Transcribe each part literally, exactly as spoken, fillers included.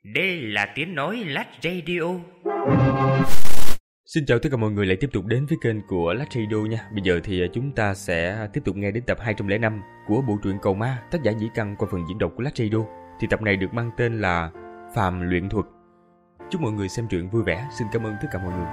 Đây là tiếng nói Lách Radio. Xin chào tất cả mọi người lại tiếp tục đến với kênh của Lách Radio nha. Bây giờ thì chúng ta sẽ tiếp tục nghe đến tập hai trăm lẻ năm của bộ truyện Cầu Ma, tác giả Nhĩ Căn qua phần diễn đọc của Lách Radio. Thì tập này được mang tên là Phàm Luyện Thuật. Chúc mọi người xem truyện vui vẻ. Xin cảm ơn tất cả mọi người.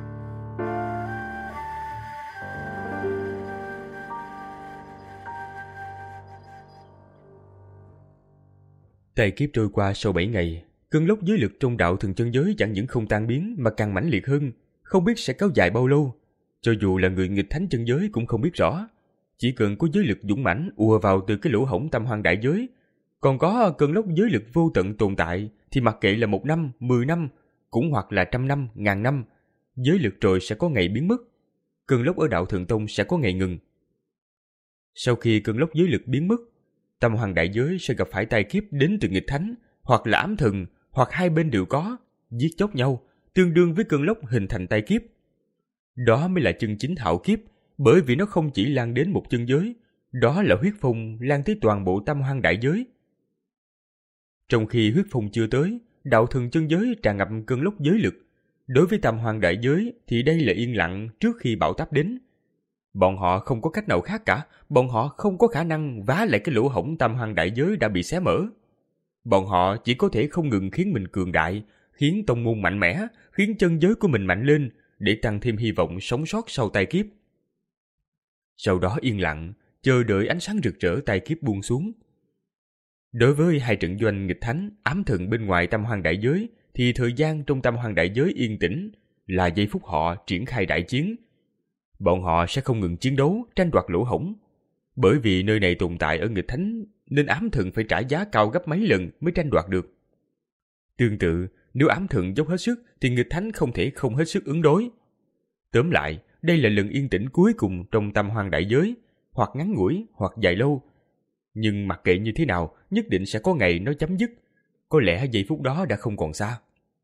Tài kiếp trôi qua sau bảy ngày, cơn lốc giới lực trong đạo thường chân giới chẳng những không tan biến mà càng mãnh liệt hơn, không biết sẽ kéo dài bao lâu. Cho dù là người nghịch thánh chân giới cũng không biết rõ. Chỉ cần có giới lực dũng mãnh ùa vào từ cái lỗ hổng tam hoang đại giới, còn có cơn lốc giới lực vô tận tồn tại, thì mặc kệ là một năm, mười năm, cũng hoặc là trăm năm, ngàn năm, giới lực rồi sẽ có ngày biến mất. Cơn lốc ở đạo Thượng Tông sẽ có ngày ngừng. Sau khi cơn lốc giới lực biến mất, tam hoàng đại giới sẽ gặp phải tai kiếp đến từ nghịch thánh, hoặc là ám thần, hoặc hai bên đều có, giết chóc nhau, tương đương với cơn lốc hình thành tai kiếp. Đó mới là chân chính hạo kiếp, bởi vì nó không chỉ lan đến một chân giới, đó là huyết phong lan tới toàn bộ tam hoang đại giới. Trong khi huyết phong chưa tới, đạo thường chân giới tràn ngập cơn lốc giới lực. Đối với tam hoang đại giới thì đây là yên lặng trước khi bão táp đến. Bọn họ không có cách nào khác cả, bọn họ không có khả năng vá lại cái lỗ hổng tam hoang đại giới đã bị xé mở. Bọn họ chỉ có thể không ngừng khiến mình cường đại, khiến tông môn mạnh mẽ, khiến chân giới của mình mạnh lên, để tăng thêm hy vọng sống sót sau tai kiếp. Sau đó yên lặng, chờ đợi ánh sáng rực rỡ tai kiếp buông xuống. Đối với hai trận doanh nghịch thánh, ám thần bên ngoài tam hoang đại giới, thì thời gian trong tam hoang đại giới yên tĩnh, là giây phút họ triển khai đại chiến. Bọn họ sẽ không ngừng chiến đấu, tranh đoạt lỗ hổng. Bởi vì nơi này tồn tại ở nghịch thánh, nên ám thần phải trả giá cao gấp mấy lần mới tranh đoạt được. Tương tự, nếu ám thần dốc hết sức, thì nghịch thánh không thể không hết sức ứng đối. Tóm lại, đây là lần yên tĩnh cuối cùng trong tam hoang đại giới, hoặc ngắn ngủi, hoặc dài lâu. Nhưng mặc kệ như thế nào, nhất định sẽ có ngày nó chấm dứt. Có lẽ giây phút đó đã không còn xa.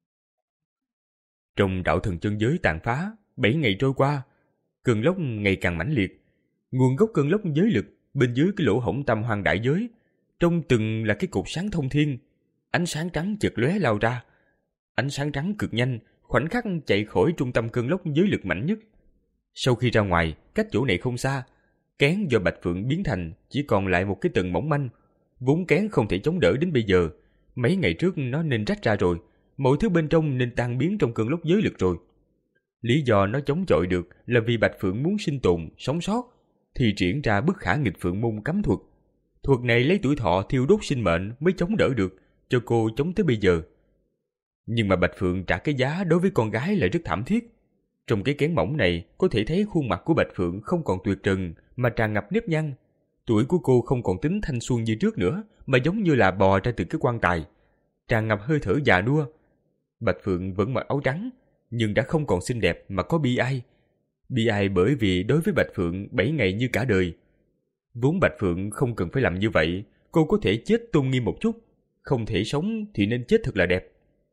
Trong đạo thần chân giới tàn phá, bảy ngày trôi qua, cơn lốc ngày càng mãnh liệt. Nguồn gốc cơn lốc giới lực bên dưới cái lỗ hổng tam hoang đại giới, trông từng là cái cột sáng thông thiên. Ánh sáng trắng chợt lóe lao ra. Ánh sáng trắng cực nhanh, khoảnh khắc chạy khỏi trung tâm cơn lốc giới lực mạnh nhất. Sau khi ra ngoài, cách chỗ này không xa, kén do Bạch Phượng biến thành chỉ còn lại một cái tầng mỏng manh. Vốn kén không thể chống đỡ đến bây giờ. Mấy ngày trước nó nên rách ra rồi, mọi thứ bên trong nên tan biến trong cơn lốc giới lực rồi. Lý do nó chống chọi được là vì Bạch Phượng muốn sinh tồn, sống sót, thì triển ra bức khả nghịch Phượng môn cấm thuật. Thuật này lấy tuổi thọ thiêu đốt sinh mệnh mới chống đỡ được, cho cô chống tới bây giờ. Nhưng mà Bạch Phượng trả cái giá đối với con gái là rất thảm thiết. Trong cái kén mỏng này có thể thấy khuôn mặt của Bạch Phượng không còn tuyệt trần mà tràn ngập nếp nhăn. Tuổi của cô không còn tính thanh xuân như trước nữa, mà giống như là bò ra từ cái quan tài, tràn ngập hơi thở già nua. Bạch Phượng vẫn mặc áo trắng, nhưng đã không còn xinh đẹp mà có bi ai. Bi ai bởi vì đối với Bạch Phượng bảy ngày như cả đời. Vốn Bạch Phượng không cần phải làm như vậy, cô có thể chết tôn nghiêm một chút, không thể sống thì nên chết thật là đẹp.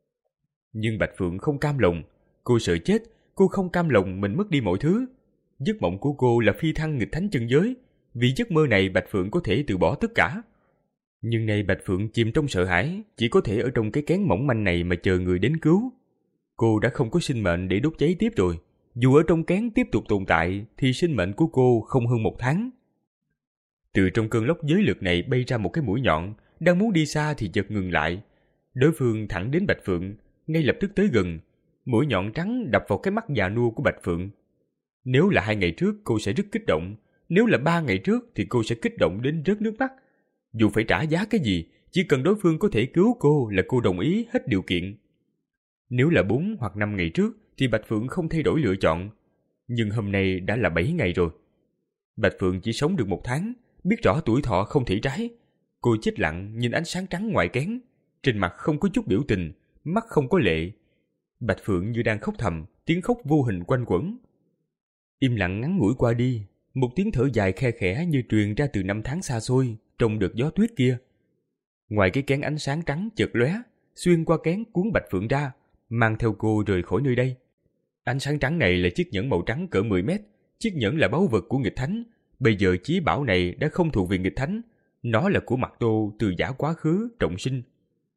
Nhưng Bạch Phượng không cam lòng, cô sợ chết, cô không cam lòng mình mất đi mọi thứ. Giấc mộng của cô là phi thăng nghịch thánh chân giới, vì giấc mơ này Bạch Phượng có thể từ bỏ tất cả. Nhưng nay Bạch Phượng chìm trong sợ hãi, chỉ có thể ở trong cái kén mỏng manh này mà chờ người đến cứu. Cô đã không có sinh mệnh để đốt cháy tiếp rồi. Dù ở trong kén tiếp tục tồn tại, thì sinh mệnh của cô không hơn một tháng. Từ trong cơn lốc giới lực này bay ra một cái mũi nhọn, đang muốn đi xa thì chợt ngừng lại. Đối phương thẳng đến Bạch Phượng, ngay lập tức tới gần. Mũi nhọn trắng đập vào cái mắt già nua của Bạch Phượng. Nếu là hai ngày trước cô sẽ rất kích động, nếu là ba ngày trước thì cô sẽ kích động đến rớt nước mắt. Dù phải trả giá cái gì, chỉ cần đối phương có thể cứu cô là cô đồng ý hết điều kiện. Nếu là bốn hoặc năm ngày trước thì Bạch Phượng không thay đổi lựa chọn. Nhưng hôm nay đã là bảy ngày rồi. Bạch Phượng chỉ sống được một tháng, biết rõ tuổi thọ không thể trái. Cô chết lặng nhìn ánh sáng trắng ngoài kén, trên mặt không có chút biểu tình, mắt không có lệ. Bạch Phượng như đang khóc thầm, tiếng khóc vô hình quanh quẩn. Im lặng ngắn ngủi qua đi, một tiếng thở dài khe khẽ như truyền ra từ năm tháng xa xôi trong đợt gió tuyết kia. Ngoài cái kén ánh sáng trắng chợt lóe, xuyên qua kén cuốn Bạch Phượng ra, mang theo cô rời khỏi nơi đây. Ánh sáng trắng này là chiếc nhẫn màu trắng cỡ mười mét, chiếc nhẫn là báu vật của nghịch thánh. Bây giờ chí bảo này đã không thuộc về nghịch thánh, nó là của Mặc Tô từ giả quá khứ trọng sinh.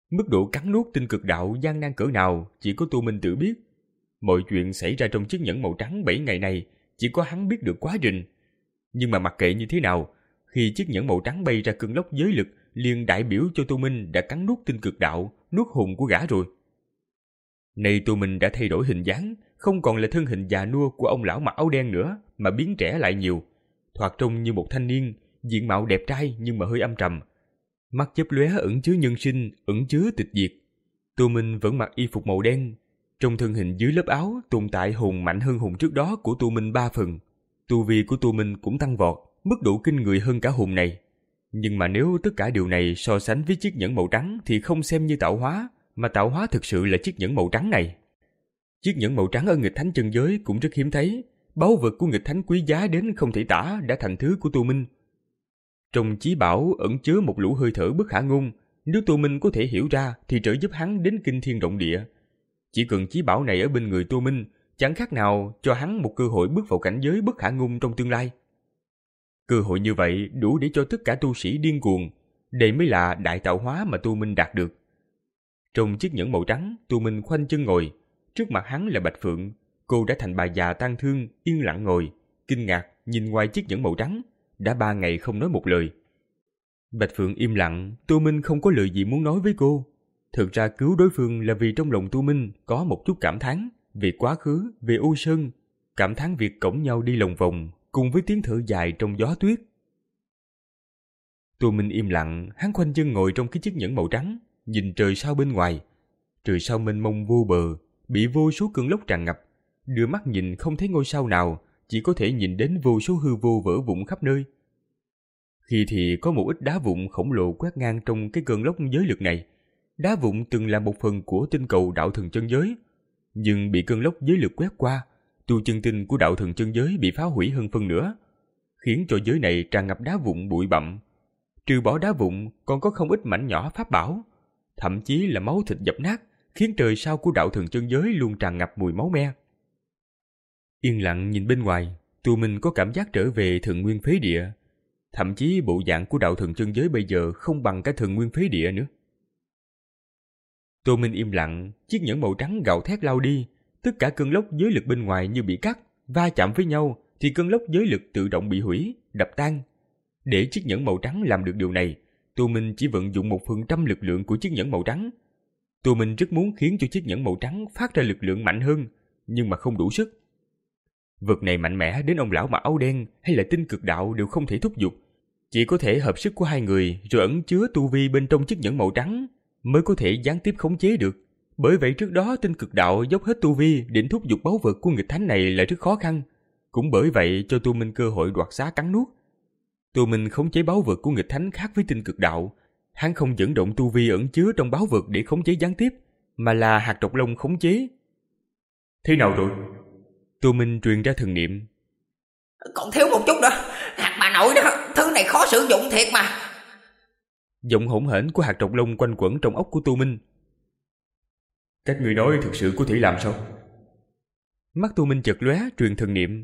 Mức độ cắn nuốt tinh cực đạo gian nan cỡ nào chỉ có Tô Minh tự biết. Mọi chuyện xảy ra trong chiếc nhẫn màu trắng bảy ngày này chỉ có hắn biết được quá trình. Nhưng mà mặc kệ như thế nào, khi chiếc nhẫn màu trắng bay ra cơn lốc giới lực liền đại biểu cho Tô Minh đã cắn nuốt tinh cực đạo, nuốt hồn của gã rồi. Nay Tô Minh đã thay đổi hình dáng, không còn là thân hình già nua của ông lão mặc áo đen nữa, mà biến trẻ lại nhiều, thoạt trông như một thanh niên, diện mạo đẹp trai nhưng mà hơi âm trầm. Mắt chớp lóe ẩn chứa nhân sinh, ẩn chứa tịch diệt. Tô Minh vẫn mặc y phục màu đen, trong thân hình dưới lớp áo tồn tại hồn mạnh hơn hồn trước đó của Tô Minh ba phần. Tu vi của Tô Minh cũng tăng vọt, mức độ kinh người hơn cả hồn này. Nhưng mà nếu tất cả điều này so sánh với chiếc nhẫn màu trắng thì không xem như tạo hóa, mà tạo hóa thực sự là chiếc nhẫn màu trắng này. Chiếc nhẫn màu trắng ở nghịch thánh chân giới cũng rất hiếm thấy, báu vật của nghịch thánh quý giá đến không thể tả đã thành thứ của Tô Minh. Trong chí bảo ẩn chứa một lũ hơi thở bất khả ngôn, nếu Tô Minh có thể hiểu ra thì trợ giúp hắn đến kinh thiên động địa. Chỉ cần chí bảo này ở bên người Tô Minh, chẳng khác nào cho hắn một cơ hội bước vào cảnh giới bất khả ngôn trong tương lai. Cơ hội như vậy đủ để cho tất cả tu sĩ điên cuồng, đây mới là đại tạo hóa mà Tô Minh đạt được. Trong chiếc nhẫn màu trắng, Tô Minh khoanh chân ngồi, trước mặt hắn là Bạch Phượng, cô đã thành bà già tang thương, yên lặng ngồi, kinh ngạc nhìn ngoài chiếc nhẫn màu trắng, đã ba ngày không nói một lời. Bạch Phượng im lặng, Tô Minh không có lời gì muốn nói với cô. Thực ra cứu đối phương là vì trong lòng Tô Minh có một chút cảm thán về quá khứ, về Ô Sơn, cảm thán việc cõng nhau đi lòng vòng, cùng với tiếng thở dài trong gió tuyết. Tô Minh im lặng, hắn khoanh chân ngồi trong cái chiếc nhẫn màu trắng, nhìn trời sao bên ngoài. Trời sao mênh mông vô bờ, bị vô số cơn lốc tràn ngập, đưa mắt nhìn không thấy ngôi sao nào, chỉ có thể nhìn đến vô số hư vô vỡ vụn khắp nơi. Khi thì có một ít đá vụn khổng lồ quét ngang trong cái cơn lốc giới lực này. Đá vụn từng là một phần của tinh cầu đạo thần chân giới, nhưng bị cơn lốc giới lực quét qua, tu chân tinh của đạo thần chân giới bị phá hủy hơn phân nửa, khiến cho giới này tràn ngập đá vụn bụi bặm. Trừ bỏ đá vụn, còn có không ít mảnh nhỏ pháp bảo, thậm chí là máu thịt dập nát, khiến trời sao của đạo thần chân giới luôn tràn ngập mùi máu me. Yên lặng nhìn bên ngoài, Tô Minh có cảm giác trở về thần nguyên phế địa. Thậm chí bộ dạng của đạo thần chân giới bây giờ không bằng cả thần nguyên phế địa nữa. Tô Minh im lặng, chiếc nhẫn màu trắng gào thét lao đi, tất cả cơn lốc giới lực bên ngoài như bị cắt, va chạm với nhau thì cơn lốc giới lực tự động bị hủy, đập tan. Để chiếc nhẫn màu trắng làm được điều này, Tô Minh chỉ vận dụng một phần trăm lực lượng của chiếc nhẫn màu trắng. Tô Minh rất muốn khiến cho chiếc nhẫn màu trắng phát ra lực lượng mạnh hơn, nhưng mà không đủ sức. Vật này mạnh mẽ đến ông lão mặc áo đen hay là tinh cực đạo đều không thể thúc giục. Chỉ có thể hợp sức của hai người rồi ẩn chứa tu vi bên trong chiếc nhẫn màu trắng mới có thể gián tiếp khống chế được. Bởi vậy trước đó tinh cực đạo dốc hết tu vi định thúc giục báu vật của nghịch thánh này là rất khó khăn. Cũng bởi vậy cho Tô Minh cơ hội đoạt xá cắn nuốt. Tô Minh khống chế báu vật của nghịch thánh khác với tinh cực đạo. Hắn không dẫn động tu vi ẩn chứa trong báu vật để khống chế gián tiếp, mà là hạt độc lông khống chế. Thế nào rồi? Tô Minh truyền ra thần niệm. Còn thiếu một chút nữa, hạt bà nội đó, thứ này khó sử dụng thiệt mà. Giọng hỗn hển của hạt độc lông quanh quẩn trong óc của Tô Minh. Các người nói thực sự có thể làm sao? Mắt Tô Minh chợt lóe, truyền thần niệm.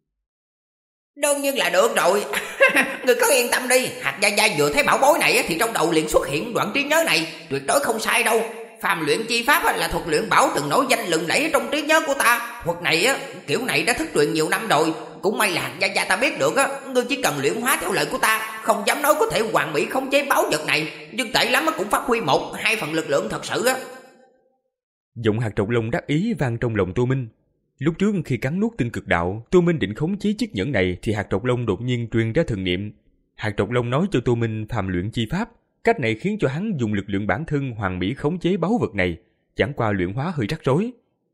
Đương nhiên là được rồi. Người cứ yên tâm đi, hạt gia gia vừa thấy bảo bối này thì trong đầu liền xuất hiện đoạn trí nhớ này, tuyệt đối không sai đâu. Phàm luyện chi pháp là thuật luyện bảo từng nổi danh lừng lẫy trong trí nhớ của ta. Thuật này kiểu này đã thất truyền nhiều năm rồi, cũng may là hạt gia gia ta biết được á. Ngươi chỉ cần luyện hóa theo lời của ta, không dám nói có thể hoàn mỹ khống chế báu vật này, nhưng tệ lắm cũng phát huy một hai phần lực lượng thật sự á. Giọng hạt trọc lông đắc ý vang trong lòng Tô Minh. Lúc trước khi cắn nuốt tinh cực đạo, Tô Minh định khống chế chiếc nhẫn này thì hạt trọc lông đột nhiên truyền ra thần niệm. Hạt trọc lông nói cho Tô Minh phàm luyện chi pháp, cách này khiến cho hắn dùng lực lượng bản thân hoàn mỹ khống chế báu vật này, chẳng qua luyện hóa hơi rắc rối.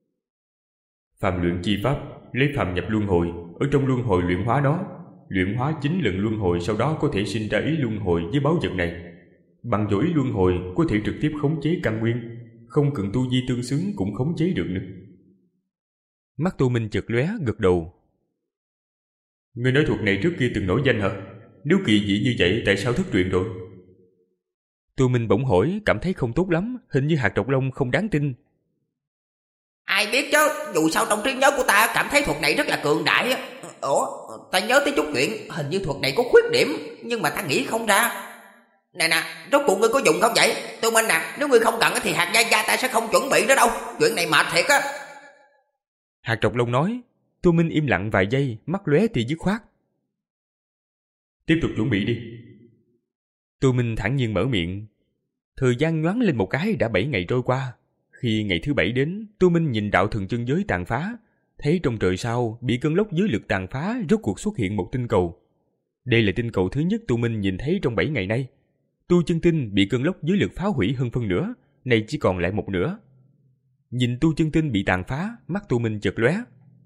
Phàm luyện chi pháp, lấy phàm nhập luân hồi, ở trong luân hồi luyện hóa nó, luyện hóa chín lần luân hồi, sau đó có thể sinh ra ý luân hồi với báu vật này. Bằng vào ý luân hồi có thể trực tiếp khống chế căn nguyên, không cần tu vi tương xứng cũng khống chế được nữa. Mắt Tô Minh chợt lóe, gật đầu. Người nói thuật này trước kia từng nổi danh hả? Nếu kỳ dị như vậy tại sao thất truyền rồi? Tô Minh bỗng hỏi, cảm thấy không tốt lắm, hình như hạt trọc lông không đáng tin. Ai biết chứ, dù sao trong trí nhớ của ta cảm thấy thuật này rất là cường đại. Ủa, ta nhớ tới chút chuyện, hình như thuật này có khuyết điểm, nhưng mà ta nghĩ không ra. Nè nè, rốt cuộc ngươi có dùng không vậy? Tu Minh nè, nếu ngươi không cần thì hạt gia gia ta sẽ không chuẩn bị nữa đâu. Chuyện này mệt thiệt á. Hạt Trọc Lông nói. Tu Minh im lặng vài giây, mắt lóe tia dứt khoát. Tiếp tục chuẩn bị đi. Tu Minh thản nhiên mở miệng. Thời gian nhoáng lên một cái đã bảy ngày trôi qua. Khi ngày thứ bảy đến, Tu Minh nhìn đạo thần chân giới tàn phá, thấy trong trời sao bị cơn lốc dưới lực tàn phá rốt cuộc xuất hiện một tinh cầu. Đây là tinh cầu thứ nhất Tu Minh nhìn thấy trong bảy ngày nay. Tu chân tinh bị cơn lốc dưới lực phá hủy hơn phân nửa, nay chỉ còn lại một nửa. Nhìn tu chân tinh bị tàn phá, mắt Tu Minh chợt lóe.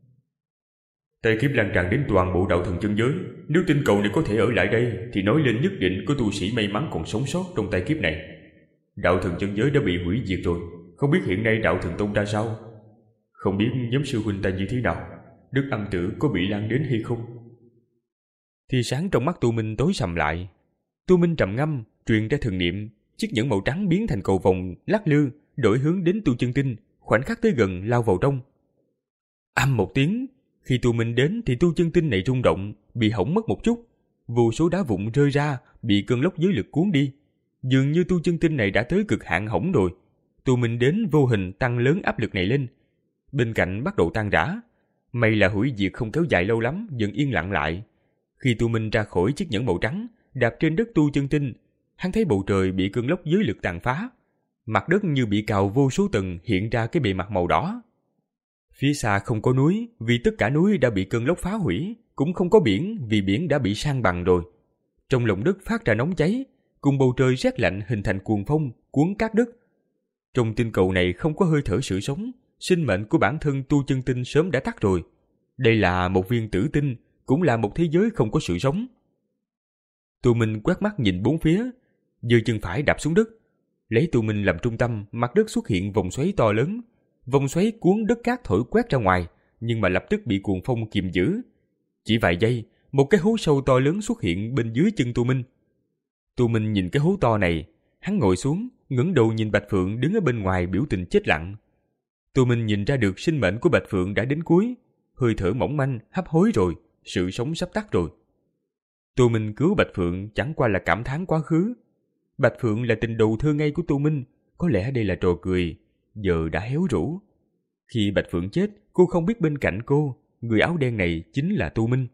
Tai kiếp lan tràn đến toàn bộ đạo thần chân giới. Nếu tinh cầu này có thể ở lại đây, thì nói lên nhất định có tu sĩ may mắn còn sống sót trong tai kiếp này. Đạo thần chân giới đã bị hủy diệt rồi, không biết hiện nay đạo thần tông ra sao. Không biết nhóm sư huynh ta như thế nào, Đức Âm Tử có bị lan đến hay không? Thì sáng trong mắt Tu Minh tối sầm lại. Tu Minh trầm ngâm, truyền ra thần niệm, chiếc nhẫn màu trắng biến thành cầu vồng lắc lư, đổi hướng đến tu chân tinh, khoảnh khắc tới gần lao vào trong. Âm một tiếng, khi Tu Minh đến thì tu chân tinh này rung động, bị hỏng mất một chút, vô số đá vụn rơi ra, bị cơn lốc dưới lực cuốn đi. Dường như tu chân tinh này đã tới cực hạn hỏng rồi. Tu Minh đến vô hình tăng lớn áp lực này lên. Bên cạnh bắt đầu tan rã. May là hủy diệt không kéo dài lâu lắm, dần yên lặng lại. Khi Tu Minh ra khỏi chiếc nhẫn màu trắng, đạp trên đất tu chân tinh, hắn thấy bầu trời bị cơn lốc dưới lực tàn phá. Mặt đất như bị cào vô số tầng, hiện ra cái bề mặt màu đỏ. Phía xa không có núi, vì tất cả núi đã bị cơn lốc phá hủy, cũng không có biển, vì biển đã bị san bằng rồi. Trong lòng đất phát ra nóng cháy, cùng bầu trời rét lạnh hình thành cuồng phong, cuốn cát đất. Trong tinh cầu này không có hơi thở sự sống, sinh mệnh của bản thân tu chân tinh sớm đã tắt rồi. Đây là một viên tử tinh, cũng là một thế giới không có sự sống. Tu Minh quét mắt nhìn bốn phía, giơ chân phải đạp xuống đất. Lấy Tu Minh làm trung tâm, mặt đất xuất hiện vòng xoáy to lớn. Vòng xoáy cuốn đất cát thổi quét ra ngoài, nhưng mà lập tức bị cuồng phong kìm giữ. Chỉ vài giây, một cái hố sâu to lớn xuất hiện bên dưới chân Tu Minh. Tu Minh nhìn cái hố to này, hắn ngồi xuống, ngẩng đầu nhìn Bạch Phượng đứng ở bên ngoài biểu tình chết lặng. Tu Minh nhìn ra được sinh mệnh của Bạch Phượng đã đến cuối, hơi thở mỏng manh, hấp hối rồi, sự sống sắp tắt rồi. Tu Minh cứu Bạch Phượng chẳng qua là cảm thán quá khứ. Bạch Phượng là tình đầu thơ ngây của Tu Minh, có lẽ đây là trò cười, giờ đã héo rũ. Khi Bạch Phượng chết, cô không biết bên cạnh cô, người áo đen này chính là Tu Minh.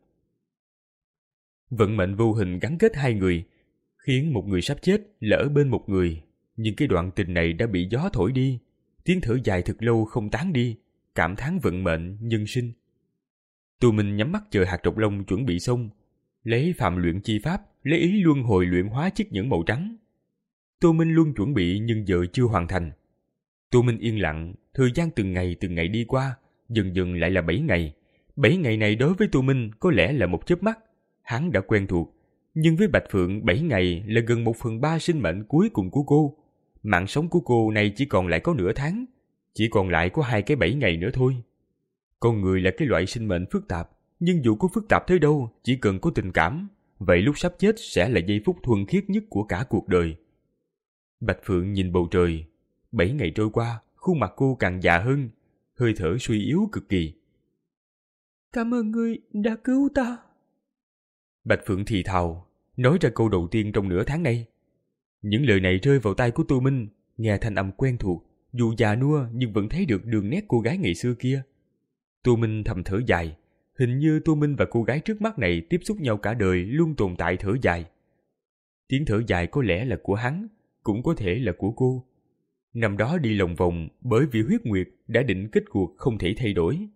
Vận mệnh vô hình gắn kết hai người, khiến một người sắp chết lỡ bên một người, nhưng cái đoạn tình này đã bị gió thổi đi, tiếng thở dài thật lâu không tán đi, cảm thán vận mệnh nhân sinh. Tu Minh nhắm mắt chờ hạt trọc lông chuẩn bị xong, lấy phàm luyện chi pháp, lấy ý luân hồi luyện hóa chiếc nhẫn màu trắng. Tu Minh luôn chuẩn bị nhưng giờ chưa hoàn thành. Tu Minh yên lặng, thời gian từng ngày từng ngày đi qua, dần dần lại là bảy ngày. Bảy ngày này đối với Tu Minh có lẽ là một chớp mắt, hắn đã quen thuộc. Nhưng với Bạch Phượng, bảy ngày là gần một phần ba sinh mệnh cuối cùng của cô. Mạng sống của cô này chỉ còn lại có nửa tháng, chỉ còn lại có hai cái bảy ngày nữa thôi. Con người là cái loại sinh mệnh phức tạp, nhưng dù có phức tạp tới đâu, chỉ cần có tình cảm, vậy lúc sắp chết sẽ là giây phút thuần khiết nhất của cả cuộc đời. Bạch Phượng nhìn bầu trời. Bảy ngày trôi qua, khuôn mặt cô càng già hơn, hơi thở suy yếu cực kỳ. Cảm ơn ngươi đã cứu ta. Bạch Phượng thì thào, nói ra câu đầu tiên trong nửa tháng nay. Những lời này rơi vào tai của Tu Minh, nghe thanh âm quen thuộc, dù già nua nhưng vẫn thấy được đường nét cô gái ngày xưa kia. Tu Minh thầm thở dài, hình như Tu Minh và cô gái trước mắt này tiếp xúc nhau cả đời, luôn tồn tại thở dài. Tiếng thở dài có lẽ là của hắn, cũng có thể là của cô. Năm đó đi lòng vòng bởi vì huyết nguyệt đã định kết cuộc không thể thay đổi.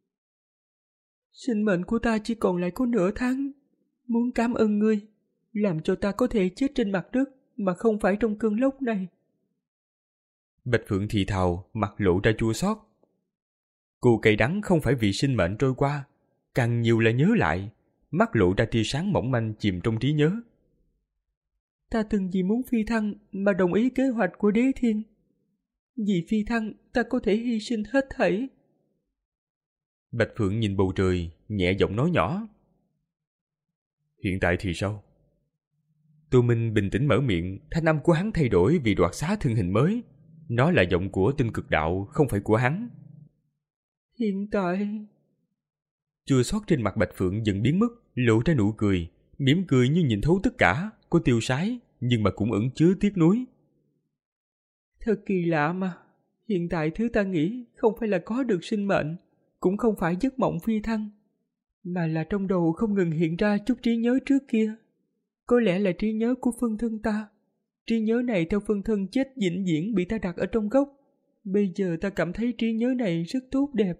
Sinh mệnh của ta chỉ còn lại có nửa tháng. Muốn cảm ơn ngươi, làm cho ta có thể chết trên mặt đất mà không phải trong cơn lốc này. Bạch Phượng thì thào, mặt lộ ra chua xót. Cô cay đắng không phải vì sinh mệnh trôi qua, càng nhiều là nhớ lại, mắt lộ ra tia sáng mỏng manh chìm trong trí nhớ. Ta từng vì muốn phi thăng mà đồng ý kế hoạch của Đế Thiên. Vì phi thăng, ta có thể hy sinh hết thảy. Bạch Phượng nhìn bầu trời, nhẹ giọng nói nhỏ. Hiện tại thì sao? Tu Minh bình tĩnh mở miệng, thanh âm của hắn thay đổi vì đoạt xá thân hình mới. Nó là giọng của tinh cực đạo, không phải của hắn. Hiện tại... Chua xót trên mặt Bạch Phượng dần biến mất, lộ ra nụ cười, mỉm cười như nhìn thấu tất cả, có tiêu sái, nhưng mà cũng ẩn chứa tiếc nuối. Thật kỳ lạ mà, hiện tại thứ ta nghĩ không phải là có được sinh mệnh, cũng không phải giấc mộng phi thăng, mà là trong đầu không ngừng hiện ra chút trí nhớ trước kia. Có lẽ là trí nhớ của phân thân ta. Trí nhớ này theo phân thân chết vĩnh viễn bị ta đặt ở trong gốc. Bây giờ ta cảm thấy trí nhớ này rất tốt đẹp.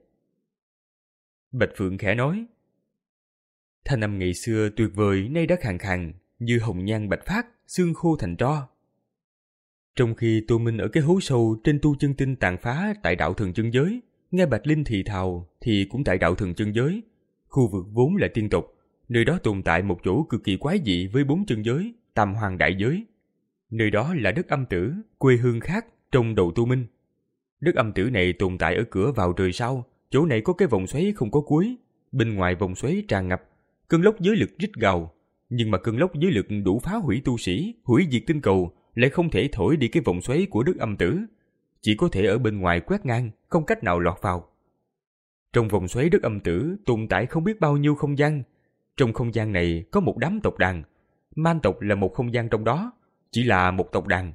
Bạch Phượng khẽ nói. Thanh âm ngày xưa tuyệt vời nay đã khàn khàn, như hồng nhan bạch phát, xương khô thành tro. Trong khi Tô Minh ở cái hố sâu trên tu chân tinh tàn phá tại đạo Thần Chân Giới, nghe Bạch Linh thì thào thì cũng tại đạo Thần Chân Giới. Khu vực vốn là tiên tộc, nơi đó tồn tại một chỗ cực kỳ quái dị với bốn chân giới, Tam Hoàng Đại Giới. Nơi đó là đất âm tử, quê hương khác trong đầu Tô Minh. Đất âm tử này tồn tại ở cửa vào trời sau, chỗ này có cái vòng xoáy không có cuối. Bên ngoài vòng xoáy tràn ngập, cơn lốc giới lực rít gào. Nhưng mà cơn lốc giới lực đủ phá hủy tu sĩ, hủy diệt tinh cầu, lại không thể thổi đi cái vòng xoáy của đất âm tử. Chỉ có thể ở bên ngoài quét ngang, không cách nào lọt vào. Trong vòng xoáy đất âm tử tồn tại không biết bao nhiêu không gian. Trong không gian này có một đám tộc đàn. Man tộc là một không gian trong đó, chỉ là một tộc đàn.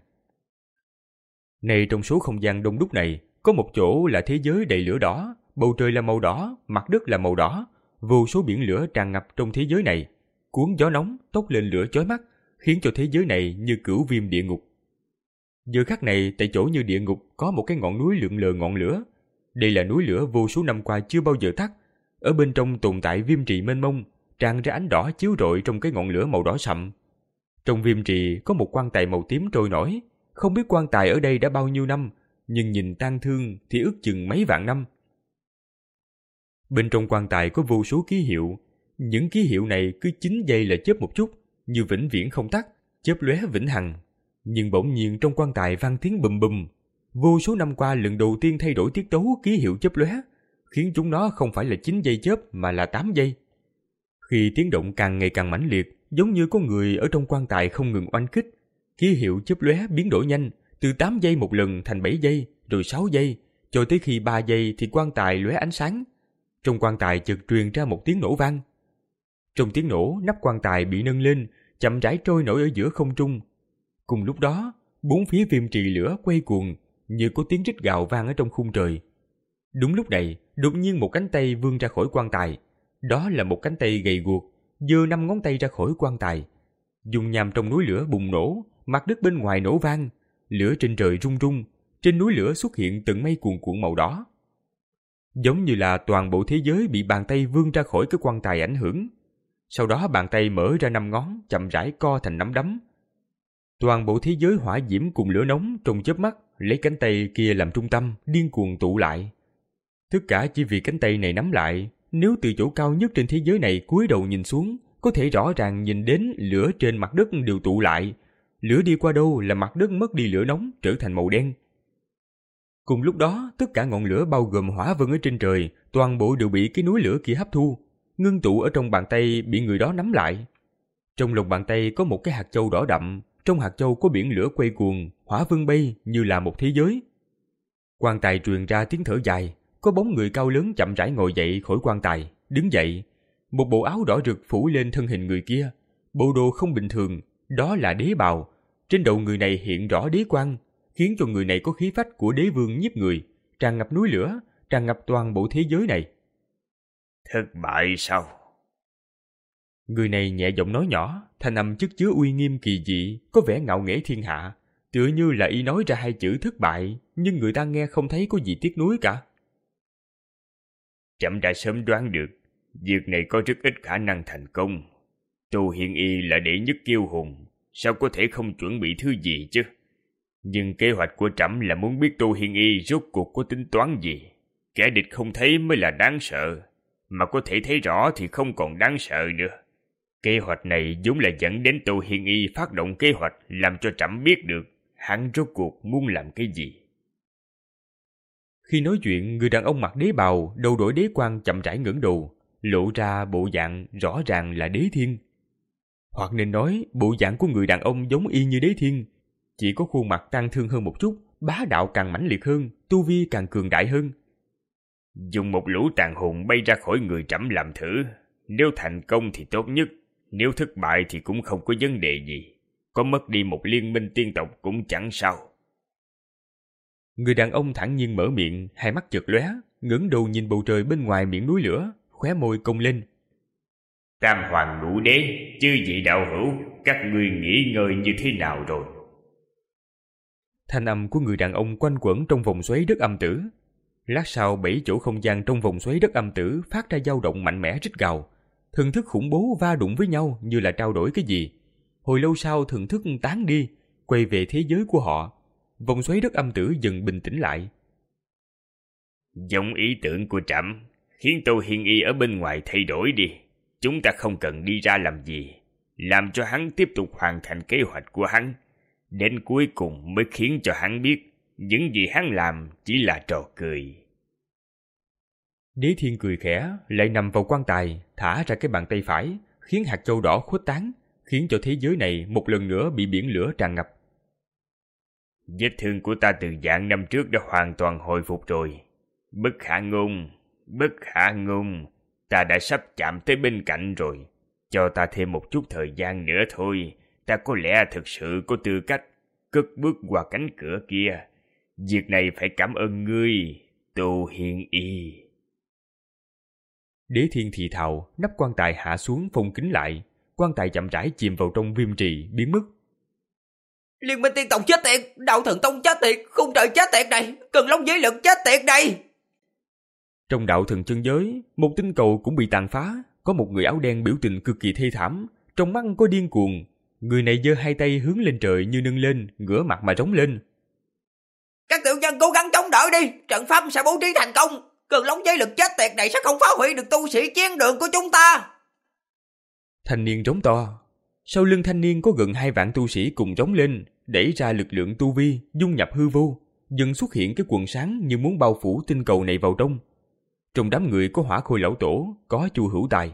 Này trong số không gian đông đúc này, có một chỗ là thế giới đầy lửa đỏ, bầu trời là màu đỏ, mặt đất là màu đỏ, vô số biển lửa tràn ngập trong thế giới này, cuốn gió nóng tốc lên lửa chói mắt, khiến cho thế giới này như cửu viêm địa ngục. Giờ khắc này, tại chỗ như địa ngục có một cái ngọn núi lượn lờ ngọn lửa. Đây là núi lửa vô số năm qua chưa bao giờ tắt. Ở bên trong tồn tại viêm trì mênh mông, tràn ra ánh đỏ chiếu rọi trong cái ngọn lửa màu đỏ sậm. Trong viêm trì có một quan tài màu tím trôi nổi, không biết quan tài ở đây đã bao nhiêu năm, nhưng nhìn tang thương thì ước chừng mấy vạn năm. Bên trong quan tài có vô số ký hiệu, những ký hiệu này cứ chín giây là chớp một chút, như vĩnh viễn không tắt, chớp lóe vĩnh hằng. Nhưng bỗng nhiên trong quan tài vang tiếng bùm bùm. Vô số năm qua lần đầu tiên thay đổi tiết tấu ký hiệu chớp lóe, khiến chúng nó không phải là chín giây chớp mà là tám giây. Khi tiếng động càng ngày càng mãnh liệt, giống như có người ở trong quan tài không ngừng oanh kích, ký hiệu chớp lóe biến đổi nhanh, từ tám giây một lần thành bảy giây, rồi sáu giây, cho tới khi ba giây thì quan tài lóe ánh sáng. Trong quan tài chợt truyền ra một tiếng nổ vang. Trong tiếng nổ, nắp quan tài bị nâng lên, chậm rãi trôi nổi ở giữa không trung. Cùng lúc đó, bốn phía viêm trì lửa quay cuồng, như có tiếng rít gào vang ở trong khung trời. Đúng lúc này, đột nhiên một cánh tay vươn ra khỏi quan tài. Đó là một cánh tay gầy guộc, giơ năm ngón tay ra khỏi quan tài. Dung nham trong núi lửa bùng nổ, mặt đất bên ngoài nổ vang, lửa trên trời rung rung, trên núi lửa xuất hiện từng mây cuồn cuộn màu đỏ. Giống như là toàn bộ thế giới bị bàn tay vươn ra khỏi cái quan tài ảnh hưởng. Sau đó bàn tay mở ra năm ngón, chậm rãi co thành nắm đấm. Toàn bộ thế giới hỏa diễm cùng lửa nóng trong chớp mắt, lấy cánh tay kia làm trung tâm, điên cuồng tụ lại. Tất cả chỉ vì cánh tay này nắm lại, nếu từ chỗ cao nhất trên thế giới này cúi đầu nhìn xuống, có thể rõ ràng nhìn đến lửa trên mặt đất đều tụ lại. Lửa đi qua đâu là mặt đất mất đi lửa nóng, trở thành màu đen. Cùng lúc đó, tất cả ngọn lửa bao gồm hỏa vân ở trên trời, toàn bộ đều bị cái núi lửa kia hấp thu, ngưng tụ ở trong bàn tay bị người đó nắm lại. Trong lòng bàn tay có một cái hạt châu đỏ đậm, trong hạt châu có biển lửa quay cuồng, hỏa vân bay như là một thế giới. Quan tài truyền ra tiếng thở dài, có bóng người cao lớn chậm rãi ngồi dậy khỏi quan tài, đứng dậy. Một bộ áo đỏ rực phủ lên thân hình người kia, bộ đồ không bình thường, đó là đế bào. Trên đầu người này hiện rõ đế quang, khiến cho người này có khí phách của đế vương nhiếp người, tràn ngập núi lửa, tràn ngập toàn bộ thế giới này. Thất bại sao? Người này nhẹ giọng nói nhỏ, thanh âm chất chứa uy nghiêm kỳ dị, có vẻ ngạo nghễ thiên hạ, tựa như là y nói ra hai chữ thất bại, nhưng người ta nghe không thấy có gì tiếc nuối cả. Trẫm đã sớm đoán được, việc này có rất ít khả năng thành công. Tô Hiên Y là đệ nhất kiêu hùng, sao có thể không chuẩn bị thứ gì chứ? Nhưng kế hoạch của trẫm là muốn biết Tô Hiên Y rốt cuộc có tính toán gì. Kẻ địch không thấy mới là đáng sợ, mà có thể thấy rõ thì không còn đáng sợ nữa. Kế hoạch này vốn là dẫn đến Tô Hiên Y phát động kế hoạch làm cho trẫm biết được hắn rốt cuộc muốn làm cái gì. Khi nói chuyện, người đàn ông mặc đế bào, đầu đội đế quan chậm rãi ngẩng đầu, lộ ra bộ dạng rõ ràng là đế thiên. Hoặc nên nói, bộ dạng của người đàn ông giống y như đế thiên, chỉ có khuôn mặt tang thương hơn một chút, bá đạo càng mãnh liệt hơn, tu vi càng cường đại hơn. Dùng một lũ tàn hồn bay ra khỏi người trẫm làm thử, nếu thành công thì tốt nhất, nếu thất bại thì cũng không có vấn đề gì. có mất đi một liên minh tiên tộc cũng chẳng sao. Người đàn ông thản nhiên mở miệng, hai mắt chợt lóe, ngẩng đầu nhìn bầu trời bên ngoài miệng núi lửa, khóe môi cong lên. Tam hoàng ngũ đế, chư vị đạo hữu, các ngươi nghỉ ngơi như thế nào rồi? Thanh âm của người đàn ông quanh quẩn trong vòng xoáy đất âm tử. Lát sau, bảy chỗ không gian trong vòng xoáy đất âm tử phát ra dao động mạnh mẽ rít gào. Thần thức khủng bố va đụng với nhau như là trao đổi cái gì. Hồi lâu sau, thần thức tán đi, quay về thế giới của họ. Vòng xoáy đất âm tử dần bình tĩnh lại. Giống ý tưởng của trẫm, khiến Tô Hiên Y ở bên ngoài thay đổi đi. Chúng ta không cần đi ra làm gì, làm cho hắn tiếp tục hoàn thành kế hoạch của hắn. Đến cuối cùng mới khiến cho hắn biết những gì hắn làm chỉ là trò cười. Đế Thiên cười khẽ, lại nằm vào quan tài, thả ra cái bàn tay phải, khiến hạt châu đỏ khuếch tán, khiến cho thế giới này một lần nữa bị biển lửa tràn ngập. Vết thương của ta từ vạn năm trước đã hoàn toàn hồi phục rồi. Bất khả ngôn, bất khả ngôn, ta đã sắp chạm tới bên cạnh rồi. Cho ta thêm một chút thời gian nữa thôi, ta có lẽ thực sự có tư cách cất bước qua cánh cửa kia. Việc này phải cảm ơn ngươi, Tô Hiên Y. Đế Thiên thì thào, nắp quan tài hạ xuống phong kín lại. Quan tài chậm rãi chìm vào trong viêm trì, biến mất. Liên minh tiên tộc chết tiệt, đạo thần tông chết tiệt, khung trời chết tiệt này, Cần Long giới lực chết tiệt này. Trong đạo thần chân giới, một tinh cầu cũng bị tàn phá. Có một người áo đen biểu tình cực kỳ thê thảm, trong mắt có điên cuồng. Người này giơ hai tay hướng lên trời như nâng lên, ngửa mặt mà rống lên. Các tiểu nhân cố gắng chống đỡ đi, trận pháp sẽ bố trí thành công. Cần Long giới lực chết tiệt này sẽ không phá hủy được tu sĩ chiến đường của chúng ta. Thanh niên rống to. Sau lưng thanh niên có gần hai vạn tu sĩ cùng rống lên, đẩy ra lực lượng tu vi, dung nhập hư vô. Dần xuất hiện cái quần sáng như muốn bao phủ tinh cầu này vào trong. Trong đám người có Hỏa Khôi lão tổ, có Chu Hữu Tài.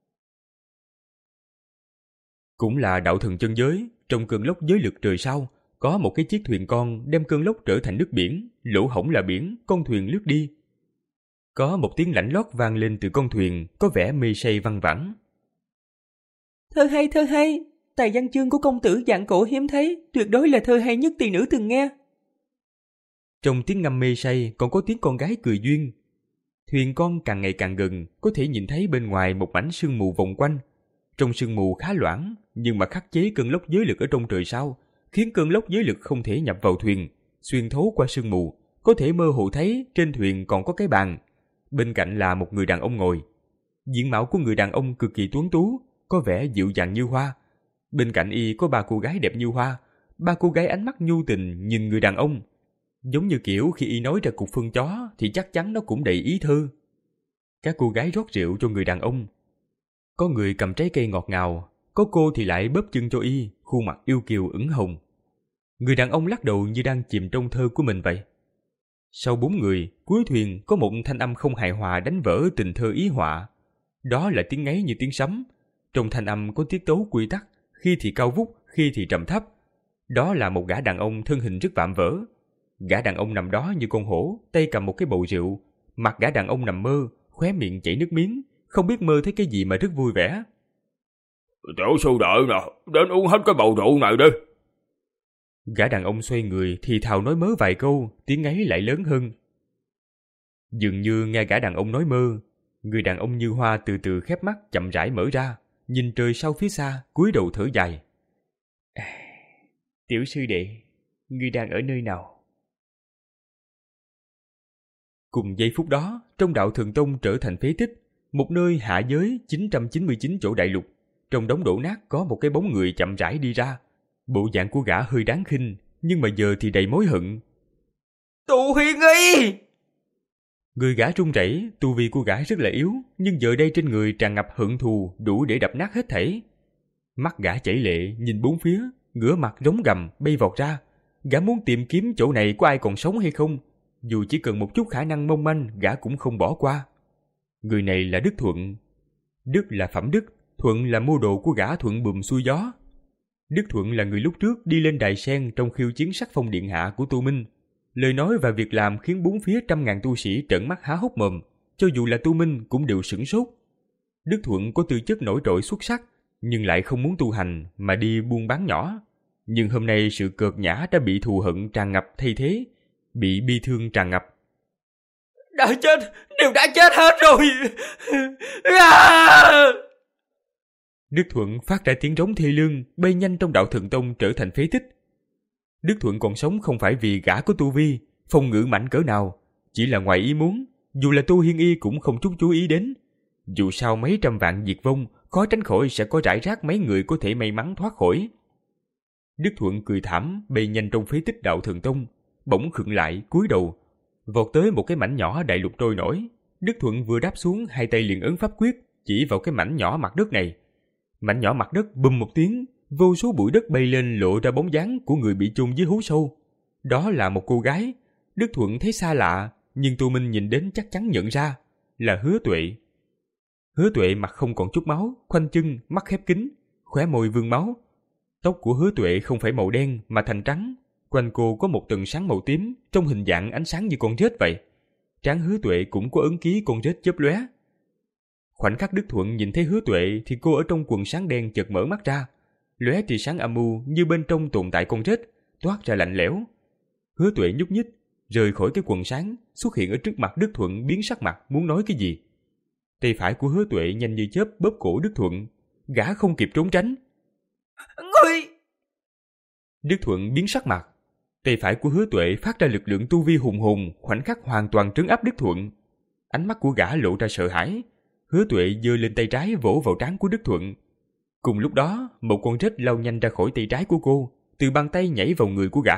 Cũng là đạo thần chân giới, trong cơn lốc giới lực trời sao, có một cái chiếc thuyền con đem cơn lốc trở thành nước biển, lỗ hổng là biển, con thuyền lướt đi. Có một tiếng lạnh lót vang lên từ con thuyền, có vẻ mê say văng vẳng. Thơ hay, thơ hay, tài văn chương của công tử dạng cổ hiếm thấy, tuyệt đối là thơ hay nhất tỳ nữ từng nghe. Trong tiếng ngâm mê say còn có tiếng con gái cười duyên. Thuyền con càng ngày càng gần, có thể nhìn thấy bên ngoài một mảnh sương mù vòng quanh. Trong sương mù khá loãng, nhưng mà khắc chế cơn lốc giới lực ở trong trời sao, khiến cơn lốc giới lực không thể nhập vào thuyền, xuyên thấu qua sương mù, có thể mơ hồ thấy trên thuyền còn có cái bàn. Bên cạnh là một người đàn ông ngồi. Diện mạo của người đàn ông cực kỳ tuấn tú, có vẻ dịu dàng như hoa. Bên cạnh y có ba cô gái đẹp như hoa, ba cô gái ánh mắt nhu tình nhìn người đàn ông. Giống như kiểu khi y nói ra cục phân chó thì chắc chắn nó cũng đầy ý thơ. Các cô gái rót rượu cho người đàn ông. Có người cầm trái cây ngọt ngào, có cô thì lại bóp chân cho y, khuôn mặt yêu kiều ửng hồng. Người đàn ông lắc đầu như đang chìm trong thơ của mình vậy. Sau bốn người, cuối thuyền có một thanh âm không hài hòa đánh vỡ tình thơ ý họa. Đó là tiếng ngáy như tiếng sấm. Trong thanh âm có tiết tấu quy tắc, khi thì cao vút, khi thì trầm thấp. Đó là một gã đàn ông thân hình rất vạm vỡ. Gã đàn ông nằm đó như con hổ, tay cầm một cái bầu rượu. Mặt gã đàn ông nằm mơ, khóe miệng chảy nước miếng, không biết mơ thấy cái gì mà rất vui vẻ. Tiểu sư đệ nè, đến uống hết cái bầu rượu này đi. Gã đàn ông xoay người thì thào nói mớ vài câu, tiếng ấy lại lớn hơn. Dường như nghe gã đàn ông nói mơ, người đàn ông như hoa từ từ khép mắt chậm rãi mở ra, nhìn trời sau phía xa, cúi đầu thở dài. À, tiểu sư đệ, ngươi đang ở nơi nào? Cùng giây phút đó, trong đạo thần tông trở thành phế tích, một nơi hạ giới chín trăm chín mươi chín chỗ đại lục. Trong đống đổ nát có một cái bóng người chậm rãi đi ra. Bộ dạng của gã hơi đáng khinh, nhưng mà giờ thì đầy mối hận. Tô Hiên Y! Người gã run rẩy, tu vi của gã rất là yếu, nhưng giờ đây trên người tràn ngập hận thù đủ để đập nát hết thảy. Mắt gã chảy lệ, nhìn bốn phía, ngửa mặt rống gầm, bay vọt ra. Gã muốn tìm kiếm chỗ này có ai còn sống hay không. Dù chỉ cần một chút khả năng mong manh, gã cũng không bỏ qua. Người này là Đức Thuận. Đức là phẩm đức, Thuận là mưu đồ của gã Thuận Bùm xuôi gió. Đức Thuận là người lúc trước đi lên đài sen trong khiêu chiến sắc phong điện hạ của Tô Minh. Lời nói và việc làm khiến bốn phía trăm ngàn tu sĩ trợn mắt há hốc mồm, cho dù là Tô Minh cũng đều sửng sốt. Đức Thuận có tư chất nổi trội xuất sắc, nhưng lại không muốn tu hành mà đi buôn bán nhỏ. Nhưng hôm nay sự cợt nhã đã bị thù hận tràn ngập thay thế, bị bi thương tràn ngập. Đã chết, đều đã chết hết rồi. À! Đức Thuận phát ra tiếng rống thê lương, bay nhanh trong đạo thần tông trở thành phế tích. Đức Thuận còn sống không phải vì gã có tu vi, phong ngự mạnh cỡ nào, chỉ là ngoài ý muốn, dù là Tu Hiên Y cũng không chút chú ý đến. Dù sao mấy trăm vạn diệt vong, khó tránh khỏi sẽ có rải rác mấy người có thể may mắn thoát khỏi. Đức Thuận cười thảm, bay nhanh trong phế tích đạo thần tông, bỗng khựng lại, cúi đầu, vọt tới một cái mảnh nhỏ đại lục trôi nổi. Đức Thuận vừa đáp xuống, hai tay liền ấn pháp quyết, chỉ vào cái mảnh nhỏ mặt đất này. Mảnh nhỏ mặt đất bùm một tiếng, vô số bụi đất bay lên lộ ra bóng dáng của người bị chôn dưới hố sâu. Đó là một cô gái. Đức Thuận thấy xa lạ, nhưng Tô Minh nhìn đến chắc chắn nhận ra là Hứa Tuệ. Hứa Tuệ mặt không còn chút máu, khoanh chân, mắt khép kín, khóe môi vương máu. Tóc của Hứa Tuệ không phải màu đen mà thành trắng, quanh cô có một tầng sáng màu tím, trong hình dạng ánh sáng như con rết vậy. Trán Hứa Tuệ cũng có ấn ký con rết chớp lóe. Khoảnh khắc Đức Thuận nhìn thấy Hứa Tuệ thì cô ở trong quần sáng đen chợt mở mắt ra, lóe tia sáng âm u như bên trong tồn tại con rết, toát ra lạnh lẽo. Hứa Tuệ nhúc nhích, rời khỏi cái quần sáng, xuất hiện ở trước mặt Đức Thuận, biến sắc mặt muốn nói cái gì. Tay phải của Hứa Tuệ nhanh như chớp bóp cổ Đức Thuận, gã không kịp trốn tránh. Ngươi! Đức Thuận biến sắc mặt. Tay phải của Hứa Tuệ phát ra lực lượng tu vi hùng hồn, khoảnh khắc hoàn toàn trấn áp Đức Thuận. Ánh mắt của gã lộ ra sợ hãi. Hứa Tuệ giơ lên tay trái vỗ vào trán của Đức Thuận. Cùng lúc đó, một con rết lao nhanh ra khỏi tay trái của cô, từ bàn tay nhảy vào người của gã.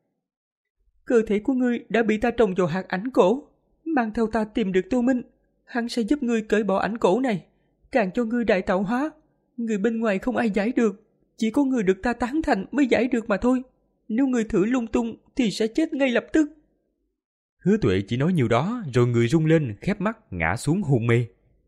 Cơ thể của ngươi đã bị ta trồng vào hạt ảnh cổ, mang theo ta tìm được Tô Minh. Hắn sẽ giúp ngươi cởi bỏ ảnh cổ này, càng cho ngươi đại tạo hóa. Người bên ngoài không ai giải được, chỉ có người được ta tán thành mới giải được mà thôi. Nếu ngươi thử lung tung thì sẽ chết ngay lập tức. Hứa Tuệ chỉ nói nhiều đó rồi người rung lên, khép mắt, ngã xuống hôn mê.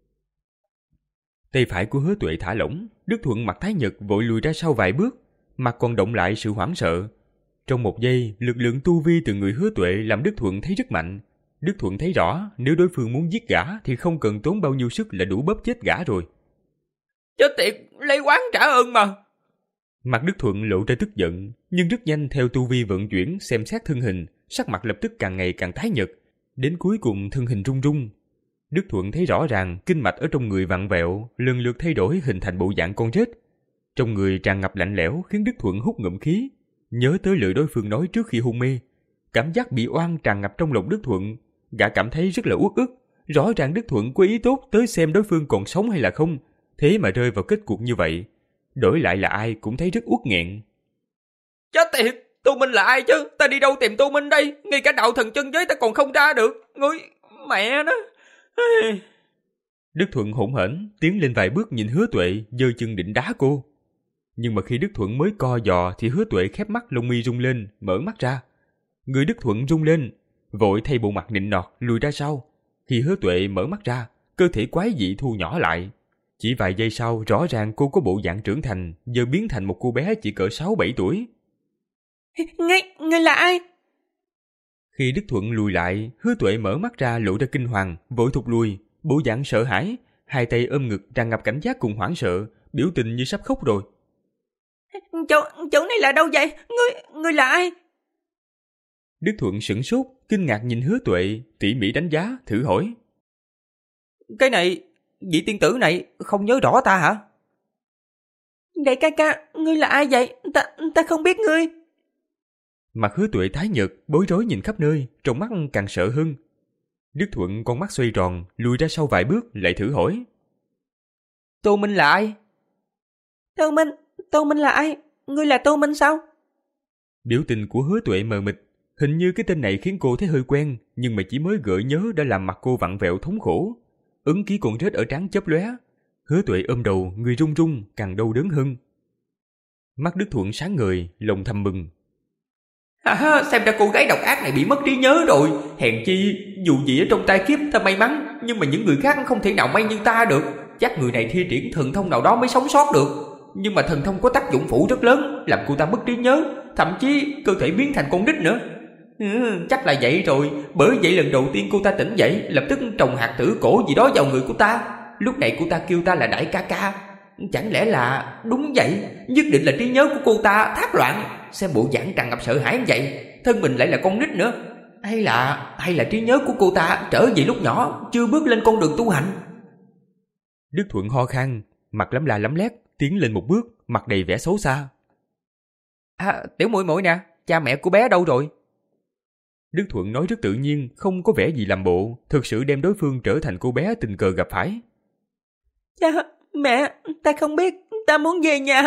Tay phải của Hứa Tuệ thả lỏng, Đức Thuận mặt tái nhợt vội lùi ra sau vài bước, mặt còn động lại sự hoảng sợ. Trong một giây, lực lượng tu vi từ người Hứa Tuệ làm Đức Thuận thấy rất mạnh. Đức Thuận thấy rõ, nếu đối phương muốn giết gã thì không cần tốn bao nhiêu sức là đủ bóp chết gã rồi. Chết tiệt, lấy oán trả ơn mà. Mặt Đức Thuận lộ ra tức giận, nhưng rất nhanh theo tu vi vận chuyển xem xét thân hình, sắc mặt lập tức càng ngày càng tái nhợt, đến cuối cùng thân hình run run. Đức Thuận thấy rõ ràng kinh mạch ở trong người vặn vẹo, lần lượt thay đổi hình thành bộ dạng con rết. Trong người tràn ngập lạnh lẽo khiến Đức Thuận hút ngụm khí, nhớ tới lời đối phương nói trước khi hôn mê. Cảm giác bị oan tràn ngập trong lòng Đức Thuận, gã cảm thấy rất là uất ức. Rõ ràng Đức Thuận có ý tốt tới xem đối phương còn sống hay là không, thế mà rơi vào kết cục như vậy. Đổi lại là ai cũng thấy rất uất nghẹn. Chết tiệt, Tô Minh là ai chứ? Ta đi đâu tìm Tô Minh đây? Ngay cả đạo thần chân giới ta còn không ra được. Ngươi, mẹ nó. Đức Thuận hỗn hển tiến lên vài bước nhìn Hứa Tuệ, giơ chân định đá cô. Nhưng mà khi Đức Thuận mới co giò thì Hứa Tuệ khép mắt, lông mi rung lên, mở mắt ra. Người Đức Thuận rung lên, vội thay bộ mặt nịnh nọt lùi ra sau. Khi Hứa Tuệ mở mắt ra, cơ thể quái dị thu nhỏ lại. Chỉ vài giây sau, rõ ràng cô có bộ dạng trưởng thành, giờ biến thành một cô bé chỉ cỡ sáu bảy tuổi. Ngươi, ngươi là ai? Khi Đức Thuận lùi lại, Hứa Tuệ mở mắt ra lộ ra kinh hoàng, vội thụt lùi, bộ dạng sợ hãi, hai tay ôm ngực tràn ngập cảnh giác cùng hoảng sợ, biểu tình như sắp khóc rồi. Chỗ, chỗ này là đâu vậy? Ngươi, ngươi là ai? Đức Thuận sửng sốt, kinh ngạc nhìn Hứa Tuệ, tỉ mỉ đánh giá, thử hỏi. Cái này, vị tiên tử này không nhớ rõ ta hả? Đại ca ca, ngươi là ai vậy? Ta, ta không biết ngươi. Mặt Hứa Tuệ tái nhợt, bối rối nhìn khắp nơi, trong mắt càng sợ hơn. Đức Thuận con mắt xoay tròn, lùi ra sau vài bước, lại thử hỏi. Tô Minh là ai? Tô Minh, Tô Minh là ai? Ngươi là Tô Minh sao? Biểu tình của Hứa Tuệ mờ mịt, hình như cái tên này khiến cô thấy hơi quen, nhưng mà chỉ mới gợi nhớ đã làm mặt cô vặn vẹo thống khổ. Ấn ký con rết ở trán chớp lóe. Hứa Tuệ ôm đầu, người run run, càng đau đớn hơn. Mắt Đức Thuận sáng ngời, lòng thầm mừng. À, xem ra cô gái độc ác này bị mất trí nhớ rồi. Hèn chi, dù gì ở trong tai kiếp ta may mắn, nhưng mà những người khác không thể nào may như ta được. Chắc người này thi triển thần thông nào đó mới sống sót được. Nhưng mà thần thông có tác dụng phụ rất lớn, làm cô ta mất trí nhớ, thậm chí cơ thể biến thành con nít nữa. Ừ, chắc là vậy rồi. Bởi vậy lần đầu tiên cô ta tỉnh dậy, lập tức trồng hạt tử cổ gì đó vào người của ta. Lúc này cô ta kêu ta là đại ca ca. Chẳng lẽ là... Đúng vậy, nhất định là trí nhớ của cô ta thác loạn. Xem bộ dạng tràn ngập sợ hãi vậy, thân mình lại là con nít nữa. Hay là... hay là trí nhớ của cô ta trở về lúc nhỏ, chưa bước lên con đường tu hành. Đức Thuận ho khan, mặt lấm la lấm lét, tiến lên một bước, mặt đầy vẻ xấu xa. À, tiểu muội muội nè, cha mẹ của bé đâu rồi? Đức Thuận nói rất tự nhiên, không có vẻ gì làm bộ, thực sự đem đối phương trở thành cô bé tình cờ gặp phải. Cha, mẹ, ta không biết, ta muốn về nhà.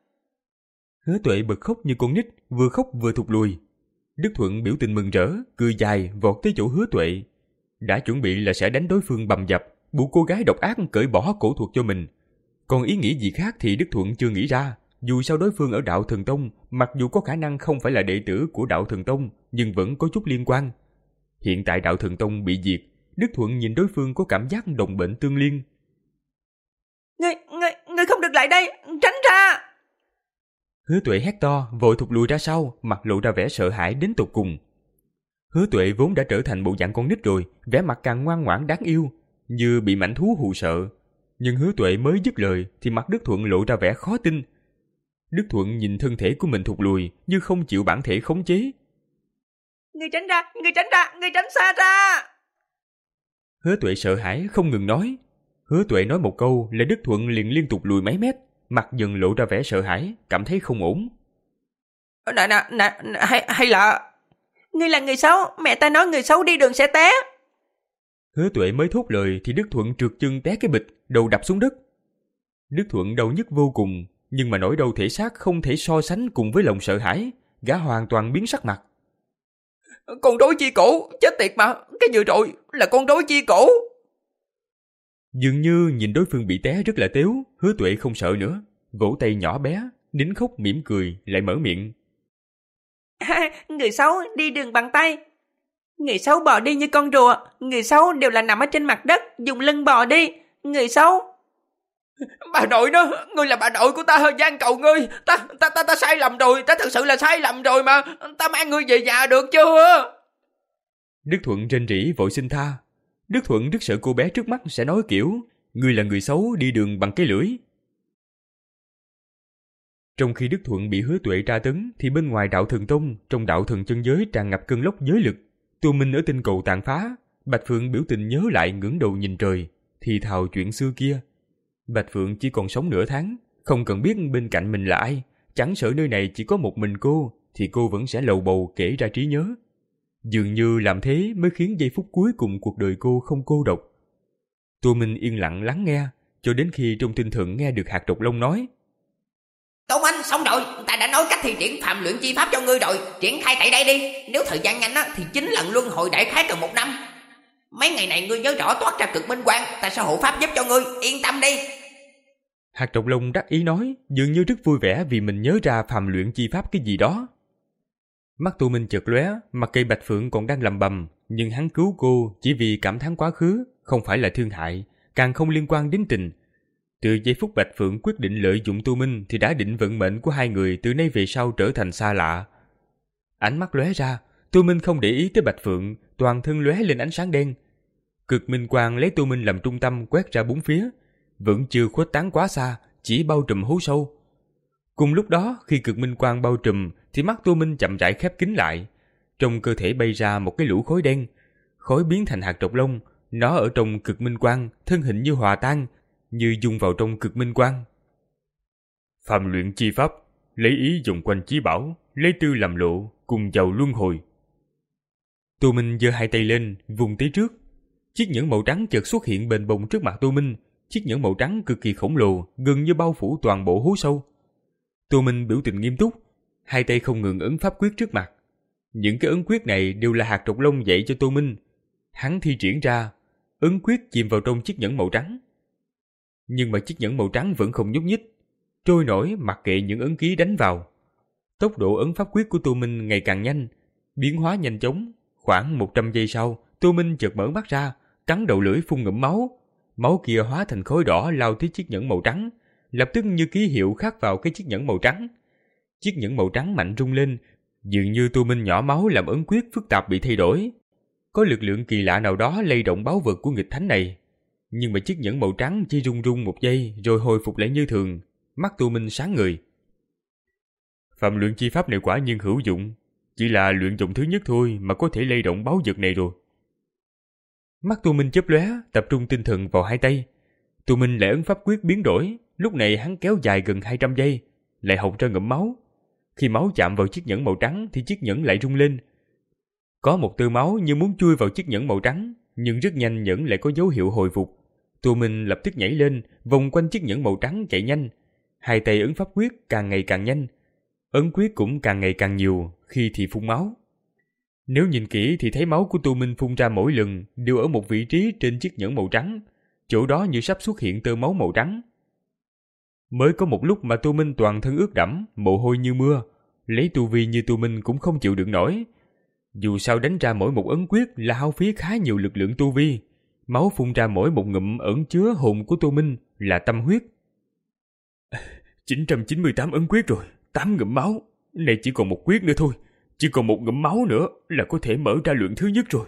Hứa Tuệ bật khóc như con nít, vừa khóc vừa thụt lùi. Đức Thuận biểu tình mừng rỡ, cười dài vọt tới chỗ Hứa Tuệ. Đã chuẩn bị là sẽ đánh đối phương bầm dập, buộc cô gái độc ác cởi bỏ cổ thuật cho mình. Còn ý nghĩ gì khác thì Đức Thuận chưa nghĩ ra. Dù sao đối phương ở Đạo Thần Tông, mặc dù có khả năng không phải là đệ tử của Đạo Thần Tông, nhưng vẫn có chút liên quan. Hiện tại Đạo Thần Tông bị diệt, Đức Thuận nhìn đối phương có cảm giác đồng bệnh tương liên. Ngươi, ngươi, ngươi không được lại đây, tránh ra! Hứa Tuệ hét to, vội thụt lùi ra sau, mặt lộ ra vẻ sợ hãi đến tột cùng. Hứa Tuệ vốn đã trở thành bộ dạng con nít rồi, vẻ mặt càng ngoan ngoãn đáng yêu, như bị mãnh thú hù sợ. Nhưng Hứa Tuệ mới dứt lời thì mặt Đức Thuận lộ ra vẻ khó tin. Đức Thuận nhìn thân thể của mình thụt lùi như không chịu bản thể khống chế. Ngươi tránh ra, ngươi tránh ra, ngươi tránh xa ra! Hứa Tuệ sợ hãi không ngừng nói. Hứa Tuệ nói một câu là Đức Thuận liền liên tục lùi mấy mét, mặt dần lộ ra vẻ sợ hãi, cảm thấy không ổn. Nè nè nè, hay, hay là... Ngươi là người xấu, mẹ ta nói người xấu đi đường sẽ té. Hứa Tuệ mới thốt lời thì Đức Thuận trượt chân té cái bịch, đầu đập xuống đất. Đức Thuận đau nhức vô cùng, nhưng mà nỗi đau thể xác không thể so sánh cùng với lòng sợ hãi, gã hoàn toàn biến sắc mặt. Con rối chi cổ, chết tiệt mà, cái vừa rồi là con rối chi cổ. Dường như nhìn đối phương bị té rất là tếu, Hứa Tuệ không sợ nữa, vỗ tay nhỏ bé, nín khóc mỉm cười, lại mở miệng. À, người xấu đi đường bằng tay. Người xấu bò đi như con rùa, người xấu đều là nằm ở trên mặt đất, dùng lưng bò đi, người xấu. Bà nội nó, ngươi là bà nội của ta, hơi gian cầu ngươi, ta, ta, ta, ta sai lầm rồi, ta thật sự là sai lầm rồi mà, ta mang ngươi về nhà được chưa? Đức Thuận rên rỉ vội xin tha. Đức Thuận rất sợ cô bé trước mắt sẽ nói kiểu, ngươi là người xấu đi đường bằng cái lưỡi. Trong khi Đức Thuận bị Hứa Tuệ tra tấn, thì bên ngoài Đạo Thần Tông, trong Đạo Thần chân giới tràn ngập cơn lốc giới lực. Tô Minh ở tinh cầu tàn phá, Bạch Phượng biểu tình nhớ lại ngẩng đầu nhìn trời, thì thào chuyện xưa kia. Bạch Phượng chỉ còn sống nửa tháng, không cần biết bên cạnh mình là ai, chẳng sợ nơi này chỉ có một mình cô, thì cô vẫn sẽ lầu bầu kể ra trí nhớ. Dường như làm thế mới khiến giây phút cuối cùng cuộc đời cô không cô độc. Tô Minh yên lặng lắng nghe, cho đến khi trong tinh thần nghe được Hạt Độc Long nói. Tô Minh, xong rồi, ta đã nói cách thi triển phạm luyện chi pháp cho ngươi rồi, triển khai tại đây đi. Nếu thời gian nhanh á, thì chín lần luân hồi đại khái cần một năm. Mấy ngày này ngươi nhớ rõ toát ra cực minh quang, ta sẽ hộ pháp giúp cho ngươi, yên tâm đi. Hạt Độc Long đắc ý nói, dường như rất vui vẻ vì mình nhớ ra phạm luyện chi pháp cái gì đó. Mắt Tô Minh chợt lóe, mặc kệ Bạch Phượng còn đang lầm bầm, nhưng hắn cứu cô chỉ vì cảm thán quá khứ, không phải là thương hại, càng không liên quan đến tình. Từ giây phút Bạch Phượng quyết định lợi dụng Tô Minh thì đã định vận mệnh của hai người từ nay về sau trở thành xa lạ. Ánh mắt lóe ra, Tô Minh không để ý tới Bạch Phượng, toàn thân lóe lên ánh sáng đen. Cực minh quang lấy Tô Minh làm trung tâm quét ra bốn phía, vẫn chưa khuếch tán quá xa, chỉ bao trùm hố sâu. Cùng lúc đó, khi cực minh quang bao trùm thì mắt Tô Minh chậm rãi khép kín lại. Trong cơ thể bay ra một cái lũ khối đen, khối biến thành hạt độc long, nó ở trong cực minh quang, thân hình như hòa tan, như dung vào trong cực minh quang. Phạm luyện chi pháp, lấy ý dùng quanh chí bảo, lấy tư làm lộ, cùng giàu luân hồi. Tô Minh giơ hai tay lên, vùng tới trước. Chiếc nhẫn màu trắng chợt xuất hiện bền bồng trước mặt Tô Minh. Chiếc nhẫn màu trắng cực kỳ khổng lồ, gần như bao phủ toàn bộ hố sâu. Tô Minh biểu tình nghiêm túc, hai tay không ngừng ấn pháp quyết trước mặt. Những cái ấn quyết này đều là hạt độc long dạy cho Tô Minh. Hắn thi triển ra, ấn quyết chìm vào trong chiếc nhẫn màu trắng. Nhưng mà chiếc nhẫn màu trắng vẫn không nhúc nhích, trôi nổi mặc kệ những ấn ký đánh vào. Tốc độ ấn pháp quyết của Tô Minh ngày càng nhanh, biến hóa nhanh chóng. Khoảng một trăm giây sau, Tô Minh chợt mở mắt ra, cắn đầu lưỡi phun ngụm máu. Máu kia hóa thành khối đỏ lao tới chiếc nhẫn màu trắng, lập tức như ký hiệu khắc vào cái chiếc nhẫn màu trắng. Chiếc nhẫn màu trắng mạnh rung lên, dường như Tô Minh nhỏ máu làm ấn quyết phức tạp bị thay đổi. Có lực lượng kỳ lạ nào đó lay động báu vật của nghịch thánh này. Nhưng mà chiếc nhẫn màu trắng chỉ rung rung một giây rồi hồi phục lại như thường. Mắt Tu Minh sáng ngời. Phạm luyện chi pháp này quả nhiên hữu dụng. Chỉ là luyện dụng thứ nhất thôi mà có thể lay động báu vật này rồi. Mắt Tu Minh chớp lóe, tập trung tinh thần vào hai tay. Tu Minh lại ấn pháp quyết biến đổi. Lúc này hắn kéo dài gần hai trăm giây, lại hộc ra ngụm máu. Khi máu chạm vào chiếc nhẫn màu trắng thì chiếc nhẫn lại rung lên. Có một tơ máu như muốn chui vào chiếc nhẫn màu trắng, nhưng rất nhanh nhẫn lại có dấu hiệu hồi phục. Tu Minh lập tức nhảy lên, vòng quanh chiếc nhẫn màu trắng chạy nhanh. Hai tay ấn pháp quyết càng ngày càng nhanh, ấn quyết cũng càng ngày càng nhiều, khi thì phun máu. Nếu nhìn kỹ thì thấy máu của Tu Minh phun ra mỗi lần đều ở một vị trí trên chiếc nhẫn màu trắng, chỗ đó như sắp xuất hiện tơ máu màu trắng. Mới có một lúc mà Tu Minh toàn thân ướt đẫm, mồ hôi như mưa, lấy tu vi như Tu Minh cũng không chịu đựng nổi. Dù sao đánh ra mỗi một ấn quyết là hao phí khá nhiều lực lượng tu vi, máu phun ra mỗi một ngụm ẩn chứa hồn của Tu Minh là tâm huyết. chín trăm chín mươi tám ấn quyết rồi, tám ngụm máu, này chỉ còn một quyết nữa thôi, chỉ còn một ngụm máu nữa là có thể mở ra luyện thứ nhất rồi.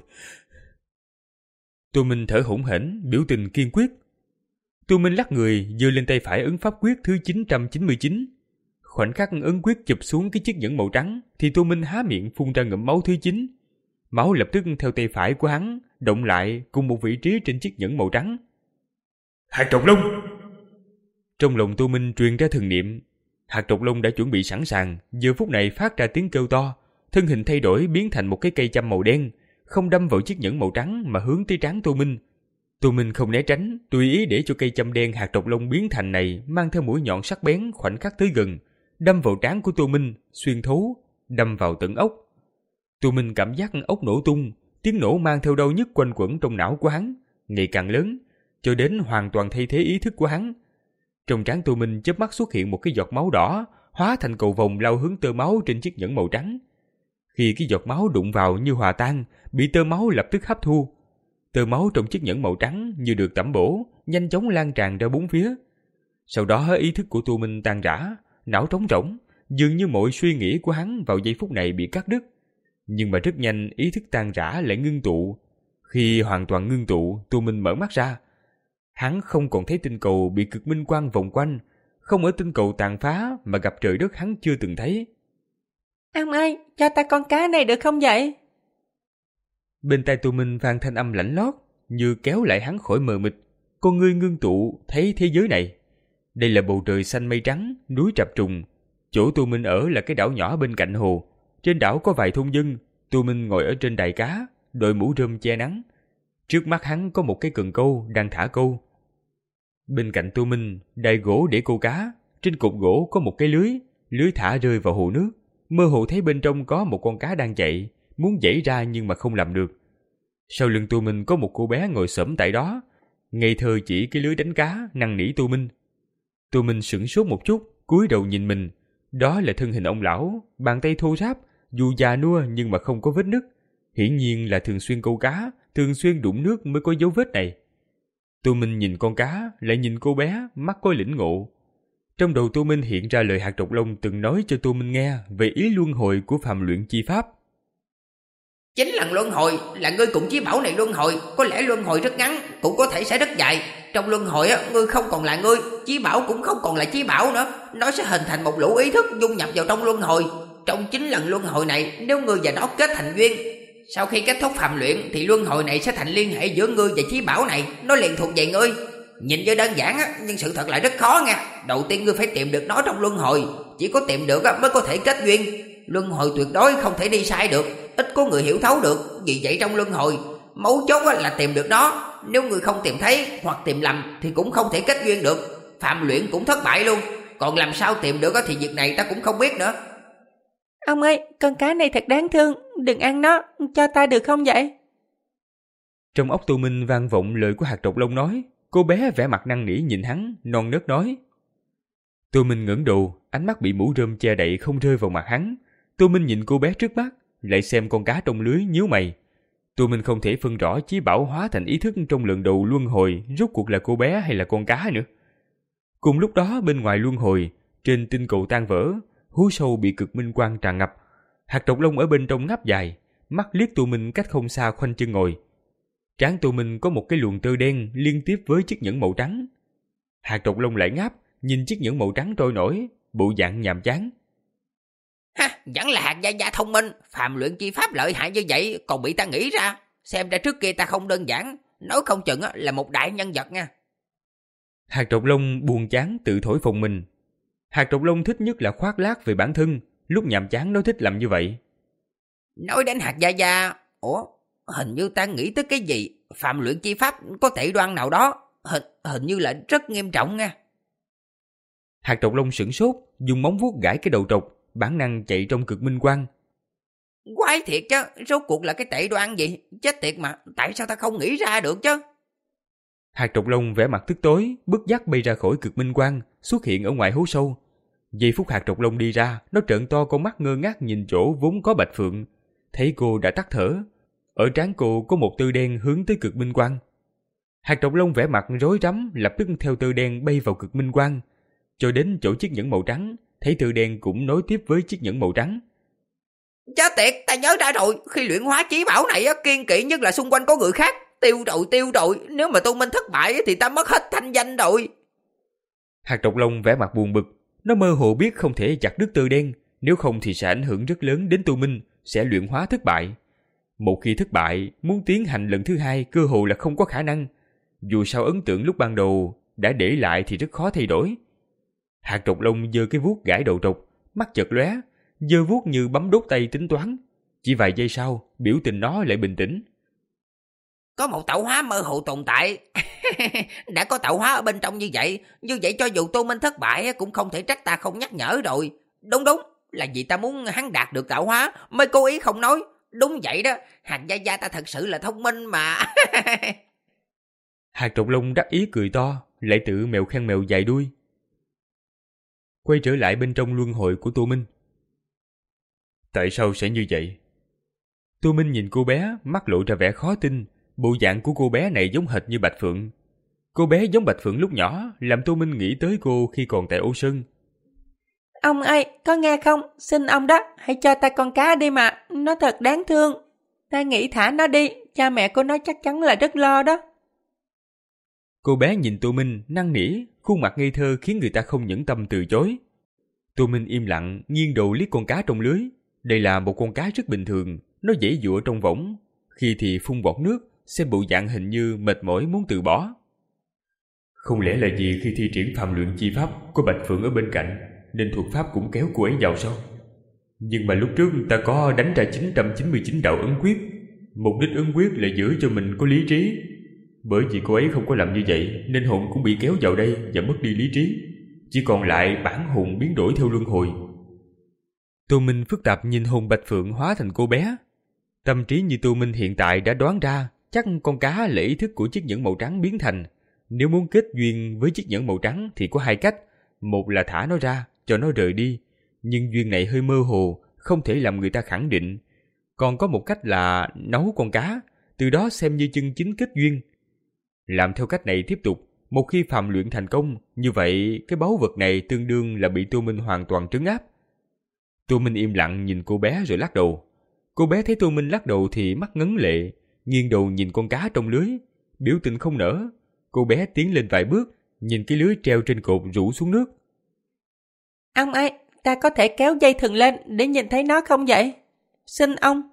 Tu Minh thở hổn hển, biểu tình kiên quyết. Tu Minh lắc người, giơ lên tay phải ấn pháp quyết thứ chín trăm chín mươi chín. Khoảnh khắc ấn quyết chụp xuống cái chiếc nhẫn màu trắng, thì Tu Minh há miệng phun ra ngụm máu thứ chín. Máu lập tức theo tay phải của hắn động lại cùng một vị trí trên chiếc nhẫn màu trắng. Hạt Trọc Long! Trong lòng Tu Minh truyền ra thần niệm. Hạt Trọc Long đã chuẩn bị sẵn sàng, giờ phút này phát ra tiếng kêu to, thân hình thay đổi biến thành một cái cây châm màu đen, không đâm vào chiếc nhẫn màu trắng mà hướng tới trán Tu Minh. Tu Minh không né tránh, tùy ý để cho cây châm đen hạt Trọc Long biến thành này mang theo mũi nhọn sắc bén khoảnh khắc tới gần, đâm vào trán của Tu Minh, xuyên thấu, đâm vào tận ốc. Tu Minh cảm giác ốc nổ tung, tiếng nổ mang theo đau nhức quanh quẩn trong não của hắn, ngày càng lớn, cho đến hoàn toàn thay thế ý thức của hắn. Trong trán Tu Minh chớp mắt xuất hiện một cái giọt máu đỏ, hóa thành cầu vồng lao hướng tơ máu trên chiếc nhẫn màu trắng. Khi cái giọt máu đụng vào như hòa tan, bị tơ máu lập tức hấp thu. Tơ máu trong chiếc nhẫn màu trắng như được tẩm bổ, nhanh chóng lan tràn ra bốn phía. Sau đó ý thức của Tu Minh tan rã, não trống rỗng, dường như mọi suy nghĩ của hắn vào giây phút này bị cắt đứt. Nhưng mà rất nhanh ý thức tan rã lại ngưng tụ. Khi hoàn toàn ngưng tụ, Tu Minh mở mắt ra. Hắn không còn thấy tinh cầu bị cực minh quang vòng quanh, không ở tinh cầu tàn phá mà gặp trời đất hắn chưa từng thấy. Ông ơi, cho ta con cá này được không vậy? Bên tai Tu Minh vang thanh âm lạnh lót, như kéo lại hắn khỏi mờ mịt. Con ngươi ngưng tụ thấy thế giới này. Đây là bầu trời xanh mây trắng, núi trập trùng. Chỗ Tu Minh ở là cái đảo nhỏ bên cạnh hồ. Trên đảo có vài thôn dân. Tu Minh ngồi ở trên đài cá, đội mũ rơm che nắng. Trước mắt hắn có một cái cần câu đang thả câu. Bên cạnh Tu Minh, đài gỗ để câu cá. Trên cột gỗ có một cái lưới, lưới thả rơi vào hồ nước. Mơ hồ thấy bên trong có một con cá đang chạy, muốn giãy ra nhưng mà không làm được. Sau lưng Tu Minh có một cô bé ngồi xổm tại đó, ngây thơ chỉ cái lưới đánh cá, năn nỉ Tu Minh. Tu Minh sửng sốt một chút, cúi đầu nhìn mình. Đó là thân hình ông lão, bàn tay thô ráp, dù già nua nhưng mà không có vết nứt. Hiển nhiên là thường xuyên câu cá, thường xuyên đụng nước mới có dấu vết này. Tu Minh nhìn con cá, lại nhìn cô bé, mắt có lĩnh ngộ. Trong đầu Tu Minh hiện ra lời hạt Trọc Long từng nói cho Tu Minh nghe về ý luân hồi của phàm luyện chi pháp. Chín lần luân hồi là ngươi cùng chí bảo này luân hồi, có lẽ luân hồi rất ngắn, cũng có thể sẽ rất dài. Trong luân hồi á, ngươi không còn là ngươi, chí bảo cũng không còn là chí bảo nữa, nó sẽ hình thành một lũ ý thức dung nhập vào trong luân hồi. Trong chín lần luân hồi này, nếu ngươi và nó kết thành duyên, sau khi kết thúc phàm luyện thì luân hồi này sẽ thành liên hệ giữa ngươi và chí bảo này, nó liền thuộc về ngươi. Nhìn như đơn giản á, nhưng sự thật lại rất khó nha. Đầu tiên ngươi phải tìm được nó trong luân hồi, chỉ có tìm được á mới có thể kết duyên. Luân hồi tuyệt đối không thể đi sai được, ít có người hiểu thấu được. Vì vậy trong luân hồi, mấu chốt là tìm được nó. Nếu người không tìm thấy hoặc tìm lầm thì cũng không thể kết duyên được, phạm luyện cũng thất bại luôn. Còn làm sao tìm được thì việc này ta cũng không biết nữa. Ông ơi, con cá này thật đáng thương, đừng ăn nó, cho ta được không vậy? Trong óc Tu Minh vang vọng lời của hạt Trọc Long nói. Cô bé vẻ mặt năn nỉ nhìn hắn, non nớt nói. Tu Minh ngẩng đầu, ánh mắt bị mũ rơm che đậy không rơi vào mặt hắn. Tu Minh nhìn cô bé trước mắt, lại xem con cá trong lưới, nhíu mày. Tu Minh không thể phân rõ chí bảo hóa thành ý thức trong lần đầu luân hồi rốt cuộc là cô bé hay là con cá nữa. Cùng lúc đó bên ngoài luân hồi, trên tinh cầu tan vỡ, hố sâu bị cực minh quang tràn ngập. Hạt Trọc Long ở bên trong ngáp dài, mắt liếc Tu Minh cách không xa khoanh chân ngồi. Trán Tô Minh có một cái luồng tơ đen liên tiếp với chiếc nhẫn màu trắng. Hạt Độc Long lại ngáp, nhìn chiếc nhẫn màu trắng trôi nổi, bộ dạng nhàm chán. Ha, vẫn là hạt gia gia thông minh, phàm luyện chi pháp lợi hại như vậy còn bị ta nghĩ ra. Xem ra trước kia ta không đơn giản, nói không chừng là một đại nhân vật nha. Hạt Độc Long buồn chán tự thổi phồng mình. Hạt Độc Long thích nhất là khoác lác về bản thân, lúc nhàm chán nó thích làm như vậy. Nói đến hạt gia gia, ủa, hình như ta nghĩ tới cái gì, phàm luyện chi pháp có tệ đoan nào đó, hình, hình như là rất nghiêm trọng nha. Hạt Độc Long sửng sốt, dùng móng vuốt gãi cái đầu trọc, bản năng chạy trong cực minh quang. Quái thiệt chứ, rốt cuộc là cái tệ đoan gì, chết tiệt mà, tại sao ta không nghĩ ra được chứ? Hạt Độc Long vẻ mặt tức tối, bứt dắt bay ra khỏi cực minh quang, xuất hiện ở ngoài hố sâu. Giây phút Hạt Độc Long đi ra, nó trợn to con mắt ngơ ngác nhìn chỗ vốn có Bạch Phượng. Thấy cô đã tắt thở, ở trán cô có một tơ đen hướng tới cực minh quang. Hạt Độc Long vẻ mặt rối rắm, lập tức theo tơ đen bay vào cực minh quang, cho đến chỗ chiếc nhẫn màu trắng, thấy tơ đen cũng nối tiếp với chiếc nhẫn màu trắng. Chết tiệt, ta nhớ ra rồi, khi luyện hóa chí bảo này kiên kỵ nhất là xung quanh có người khác. Tiêu rồi, tiêu rồi, nếu mà Tô Minh thất bại thì ta mất hết thanh danh rồi. Hạt Độc Long vẻ mặt buồn bực, nó mơ hồ biết không thể chặt đứt tơ đen, nếu không thì sẽ ảnh hưởng rất lớn đến Tô Minh, sẽ luyện hóa thất bại. Một khi thất bại, muốn tiến hành lần thứ hai cơ hồ là không có khả năng. Dù sao ấn tượng lúc ban đầu đã để lại thì rất khó thay đổi. Hạt Độc Long giơ cái vuốt gãi đầu trọc, mắt chợt lóe, giơ vuốt như bấm đốt tay tính toán. Chỉ vài giây sau, biểu tình nó lại bình tĩnh. Có một tạo hóa mơ hồ tồn tại. Đã có tạo hóa ở bên trong như vậy, như vậy cho dù Tô Minh thất bại cũng không thể trách ta không nhắc nhở rồi. Đúng đúng, là vì ta muốn hắn đạt được tạo hóa mới cố ý không nói. Đúng vậy đó, hạt gia gia ta thật sự là thông minh mà. Hạt Độc Long đắc ý cười to, lại tự mèo khen mèo dài đuôi. Quay trở lại bên trong luân hồi của Tô Minh. Tại sao sẽ như vậy? Tô Minh nhìn cô bé, mắt lộ ra vẻ khó tin. Bộ dạng của cô bé này giống hệt như Bạch Phượng. Cô bé giống Bạch Phượng lúc nhỏ, làm Tô Minh nghĩ tới cô khi còn tại Ô Sơn. Ông ơi, có nghe không? Xin ông đó, hãy cho ta con cá đi mà, nó thật đáng thương. Ta nghĩ thả nó đi, cha mẹ của nó chắc chắn là rất lo đó. Cô bé nhìn Tô Minh, năn nỉ, khuôn mặt ngây thơ khiến người ta không nhẫn tâm từ chối. Tô Minh im lặng, nghiêng đầu liếc con cá trong lưới. Đây là một con cá rất bình thường, nó dễ dụa trong võng, khi thì phun bọt nước, xem bộ dạng hình như mệt mỏi muốn từ bỏ. Không lẽ là vì khi thi triển phàm luyện chi pháp có Bạch Phượng ở bên cạnh, nên thuật pháp cũng kéo cô ấy vào sao? Nhưng mà lúc trước ta có đánh ra chín trăm chín mươi chín đạo ấn quyết, mục đích ấn quyết là giữ cho mình có lý trí. Bởi vì cô ấy không có làm như vậy nên hồn cũng bị kéo vào đây và mất đi lý trí, chỉ còn lại bản hồn biến đổi theo luân hồi. Tô Minh phức tạp nhìn hồn Bạch Phượng hóa thành cô bé. Tâm trí như Tô Minh hiện tại đã đoán ra chắc con cá là ý thức của chiếc nhẫn màu trắng biến thành. Nếu muốn kết duyên với chiếc nhẫn màu trắng thì có hai cách. Một là thả nó ra, cho nó rời đi. Nhưng duyên này hơi mơ hồ, không thể làm người ta khẳng định. Còn có một cách là nấu con cá, từ đó xem như chân chính kết duyên. Làm theo cách này tiếp tục, một khi phàm luyện thành công, như vậy cái báu vật này tương đương là bị Tô Minh hoàn toàn trấn áp. Tô Minh im lặng nhìn cô bé rồi lắc đầu. Cô bé thấy Tô Minh lắc đầu thì mắt ngấn lệ, nghiêng đầu nhìn con cá trong lưới, biểu tình không nở. Cô bé tiến lên vài bước, nhìn cái lưới treo trên cột rủ xuống nước. Ông ơi, ta có thể kéo dây thừng lên để nhìn thấy nó không vậy? Xin ông.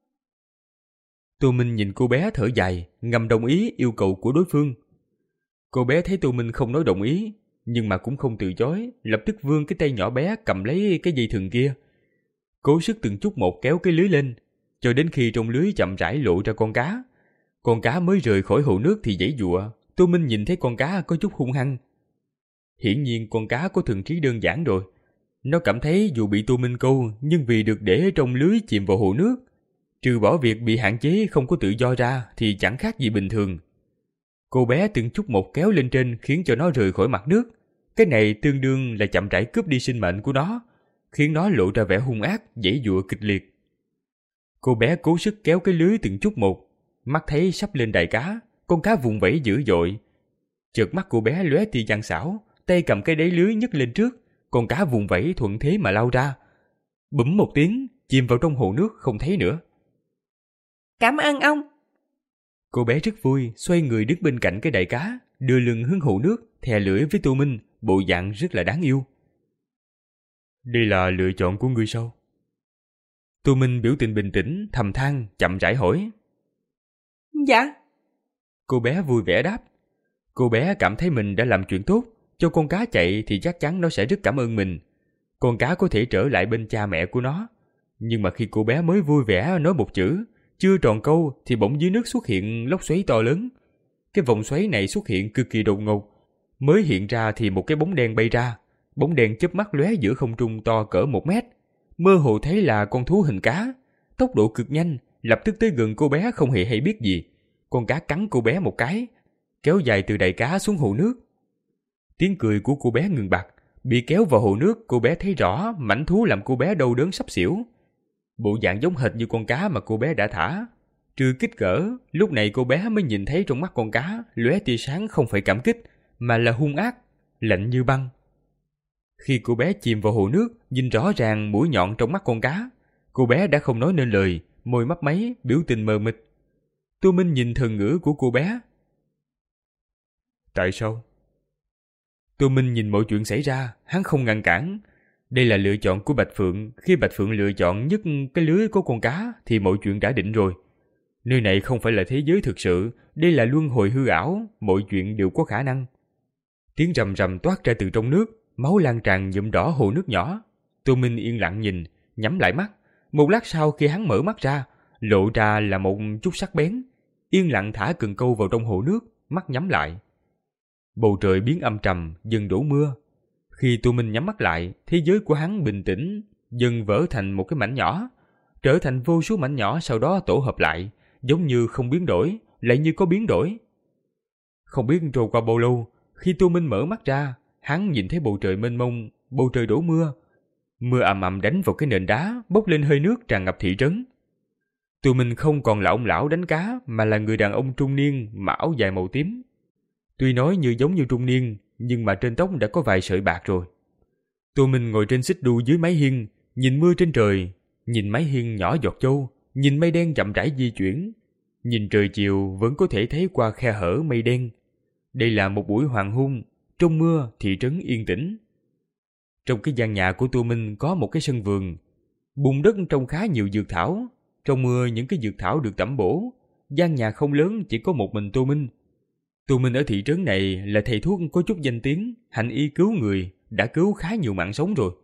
Tô Minh nhìn cô bé thở dài, ngầm đồng ý yêu cầu của đối phương. Cô bé thấy Tô Minh không nói đồng ý, nhưng mà cũng không từ chối, lập tức vươn cái tay nhỏ bé cầm lấy cái dây thừng kia. Cố sức từng chút một kéo cái lưới lên, cho đến khi trong lưới chậm rãi lộ ra con cá. Con cá mới rời khỏi hồ nước thì giãy giụa. Tô Minh nhìn thấy con cá có chút hung hăng. Hiển nhiên con cá có thần trí đơn giản rồi. Nó cảm thấy dù bị Tô Minh câu, nhưng vì được để trong lưới chìm vào hồ nước, trừ bỏ việc bị hạn chế không có tự do ra thì chẳng khác gì bình thường. Cô bé từng chút một kéo lên trên khiến cho nó rời khỏi mặt nước. Cái này tương đương là chậm rãi cướp đi sinh mệnh của nó, khiến nó lộ ra vẻ hung ác, giãy giụa kịch liệt. Cô bé cố sức kéo cái lưới từng chút một, mắt thấy sắp lên đài cá, con cá vùng vẫy dữ dội. Chợt mắt cô bé lóe tia gian xảo, tay cầm cái đáy lưới nhấc lên trước, con cá vùng vẫy thuận thế mà lao ra. Bùm một tiếng, chìm vào trong hồ nước không thấy nữa. Cảm ơn ông. Cô bé rất vui, xoay người đứng bên cạnh cái đại cá, đưa lưng hướng hồ nước, thè lưỡi với Tô Minh, bộ dạng rất là đáng yêu. Đây là lựa chọn của ngươi sao? Tô Minh biểu tình bình tĩnh, thầm than, chậm rãi hỏi. Dạ. Cô bé vui vẻ đáp. Cô bé cảm thấy mình đã làm chuyện tốt, cho con cá chạy thì chắc chắn nó sẽ rất cảm ơn mình. Con cá có thể trở lại bên cha mẹ của nó. Nhưng mà khi cô bé mới vui vẻ nói một chữ, chưa tròn câu thì bỗng dưới nước xuất hiện lốc xoáy to lớn. Cái vòng xoáy này xuất hiện cực kỳ đột ngột. Mới hiện ra thì một cái bóng đen bay ra. Bóng đen chớp mắt lóe giữa không trung to cỡ một mét. Mơ hồ thấy là con thú hình cá. Tốc độ cực nhanh, lập tức tới gần cô bé không hề hay biết gì. Con cá cắn cô bé một cái, kéo dài từ đáy cá xuống hồ nước. Tiếng cười của cô bé ngừng bặt. Bị kéo vào hồ nước, cô bé thấy rõ mảnh thú làm cô bé đau đớn sắp xỉu. Bộ dạng giống hệt như con cá mà cô bé đã thả. Trừ kích cỡ, lúc này cô bé mới nhìn thấy trong mắt con cá lóe tia sáng không phải cảm kích, mà là hung ác, lạnh như băng. Khi cô bé chìm vào hồ nước, nhìn rõ ràng mũi nhọn trong mắt con cá, cô bé đã không nói nên lời, môi mấp máy, biểu tình mờ mịt. Tô Minh nhìn thần ngữ của cô bé. Tại sao? Tô Minh nhìn mọi chuyện xảy ra, hắn không ngăn cản. Đây là lựa chọn của Bạch Phượng. Khi Bạch Phượng lựa chọn nhấc cái lưới của con cá thì mọi chuyện đã định rồi. Nơi này không phải là thế giới thực sự, đây là luân hồi hư ảo, mọi chuyện đều có khả năng. Tiếng rầm rầm toát ra từ trong nước, máu lan tràn nhuộm đỏ hồ nước nhỏ. Tô Minh yên lặng nhìn, nhắm lại mắt. Một lát sau khi hắn mở mắt ra, lộ ra là một chút sắc bén. Yên lặng thả cần câu vào trong hồ nước, mắt nhắm lại. Bầu trời biến âm trầm, dần đổ mưa. Khi Tô Minh nhắm mắt lại, thế giới của hắn bình tĩnh, dần vỡ thành một cái mảnh nhỏ, trở thành vô số mảnh nhỏ sau đó tổ hợp lại, giống như không biến đổi, lại như có biến đổi. Không biết trôi qua bao lâu, khi Tô Minh mở mắt ra, hắn nhìn thấy bầu trời mênh mông, bầu trời đổ mưa. Mưa ầm ầm đánh vào cái nền đá, bốc lên hơi nước tràn ngập thị trấn. Tô Minh không còn là ông lão đánh cá, mà là người đàn ông trung niên, mặc áo dài màu tím. Tuy nói như giống như trung niên, nhưng mà trên tóc đã có vài sợi bạc rồi. Tô Minh ngồi trên xích đu dưới mái hiên, nhìn mưa trên trời, nhìn mái hiên nhỏ giọt châu, nhìn mây đen chậm rãi di chuyển, nhìn trời chiều vẫn có thể thấy qua khe hở mây đen. Đây là một buổi hoàng hôn, trong mưa thị trấn yên tĩnh. Trong cái gian nhà của Tô Minh có một cái sân vườn, bùn đất trông khá nhiều dược thảo. Trong mưa những cái dược thảo được tẩm bổ. Gian nhà không lớn, chỉ có một mình Tô Minh. Tô Minh ở thị trấn này là thầy thuốc có chút danh tiếng, hành y cứu người, đã cứu khá nhiều mạng sống rồi.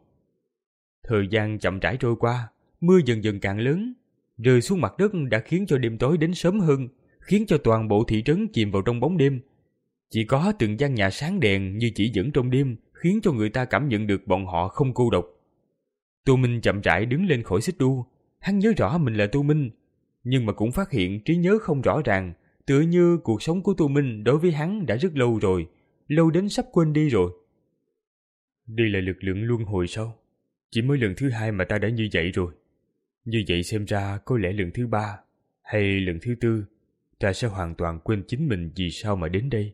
Thời gian chậm rãi trôi qua, mưa dần dần càng lớn, rơi xuống mặt đất đã khiến cho đêm tối đến sớm hơn, khiến cho toàn bộ thị trấn chìm vào trong bóng đêm. Chỉ có từng gian nhà sáng đèn như chỉ dẫn trong đêm, khiến cho người ta cảm nhận được bọn họ không cô độc. Tô Minh chậm rãi đứng lên khỏi xích đu, hắn nhớ rõ mình là Tô Minh, nhưng mà cũng phát hiện trí nhớ không rõ ràng, tựa như cuộc sống của Tô Minh đối với hắn đã rất lâu rồi, lâu đến sắp quên đi rồi. Đây là lực lượng luân hồi sao? Chỉ mới lần thứ hai mà ta đã như vậy rồi. Như vậy xem ra có lẽ lần thứ ba hay lần thứ tư ta sẽ hoàn toàn quên chính mình vì sao mà đến đây.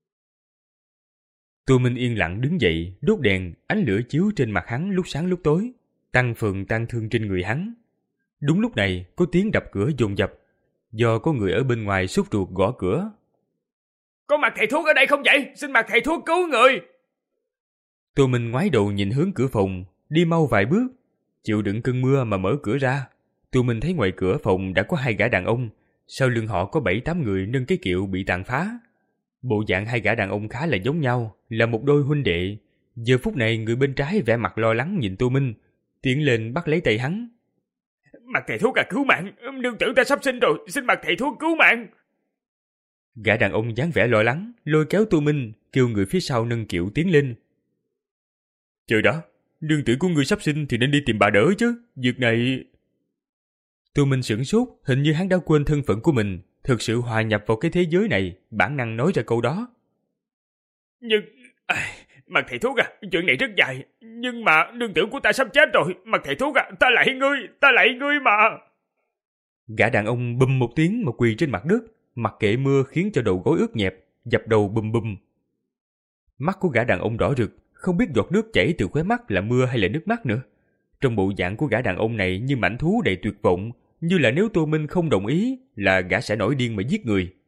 Tô Minh yên lặng đứng dậy, đốt đèn, ánh lửa chiếu trên mặt hắn lúc sáng lúc tối, tăng phần tăng thương trên người hắn. Đúng lúc này có tiếng đập cửa dồn dập, do có người ở bên ngoài sốt ruột gõ cửa. Có mặt thầy thuốc ở đây không vậy? Xin mặt thầy thuốc cứu người. Tô Minh ngoái đầu nhìn hướng cửa phòng, đi mau vài bước, chịu đựng cơn mưa mà mở cửa ra. Tô Minh thấy ngoài cửa phòng đã có hai gã đàn ông, sau lưng họ có bảy tám người nâng cái kiệu bị tàn phá. Bộ dạng hai gã đàn ông khá là giống nhau, là một đôi huynh đệ. Giờ phút này người bên trái vẻ mặt lo lắng nhìn Tô Minh, tiến lên bắt lấy tay hắn. Mặt thầy thuốc à, cứu mạng, nương tử ta sắp sinh rồi, xin mặt thầy thuốc cứu mạng. Gã đàn ông dáng vẻ lo lắng, lôi kéo Tô Minh, kêu người phía sau nâng kiệu tiến lên. Chờ đó, nương tử của người sắp sinh thì nên đi tìm bà đỡ chứ, việc này... Tô Minh sửng sốt, hình như hắn đã quên thân phận của mình, thực sự hòa nhập vào cái thế giới này, bản năng nói ra câu đó. Nhưng... À, mặt thầy thuốc à, chuyện này rất dài, nhưng mà nương tử của ta sắp chết rồi, mặt thầy thuốc à, ta lạy ngươi, ta lạy ngươi mà. Gã đàn ông bùm một tiếng mà quỳ trên mặt đất, mặc kệ mưa khiến cho đầu gối ướt nhẹp, dập đầu bùm bùm. Mắt của gã đàn ông đỏ rực, không biết giọt nước chảy từ khóe mắt là mưa hay là nước mắt nữa. Trong bộ dạng của gã đàn ông này như mãnh thú đầy tuyệt vọng, như là nếu Tô Minh không đồng ý là gã sẽ nổi điên mà giết người.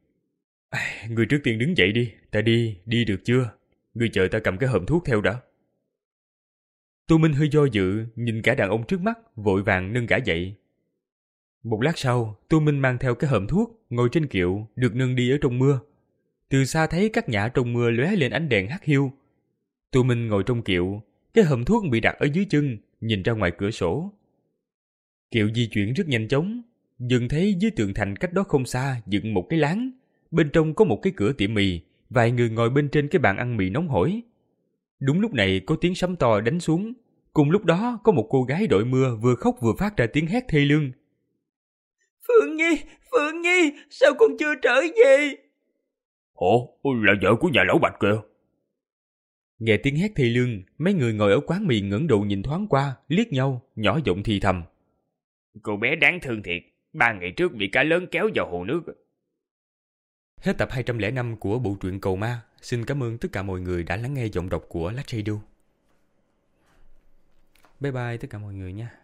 À, người trước tiên đứng dậy đi, ta đi, đi được chưa? Người chờ ta cầm cái hòm thuốc theo đã. Tô Minh hơi do dự, nhìn cả đàn ông trước mắt, vội vàng nâng gã dậy. Một lát sau, Tô Minh mang theo cái hòm thuốc, ngồi trên kiệu, được nâng đi ở trong mưa. Từ xa thấy các nhã trong mưa lóe lên ánh đèn hắt hiu. Tô Minh ngồi trong kiệu, cái hòm thuốc bị đặt ở dưới chân, nhìn ra ngoài cửa sổ. Kiệu di chuyển rất nhanh chóng, dần thấy dưới tường thành cách đó không xa dựng một cái láng. Bên trong có một cái cửa tiệm mì, vài người ngồi bên trên cái bàn ăn mì nóng hổi. Đúng lúc này có tiếng sấm to đánh xuống. Cùng lúc đó có một cô gái đội mưa vừa khóc vừa phát ra tiếng hét thê lương. Phượng Nhi, Phượng Nhi, sao con chưa trở về? Ồ, là vợ của nhà lão Bạch kìa. Nghe tiếng hét thê lương, mấy người ngồi ở quán mì ngẩng đầu nhìn thoáng qua, liếc nhau, nhỏ giọng thì thầm. Cô bé đáng thương thiệt, ba ngày trước bị cá lớn kéo vào hồ nước. Hết tập hai trăm lẻ năm của bộ truyện Cầu Ma. Xin cảm ơn tất cả mọi người đã lắng nghe giọng đọc của Lát Radio. Bye bye tất cả mọi người nha.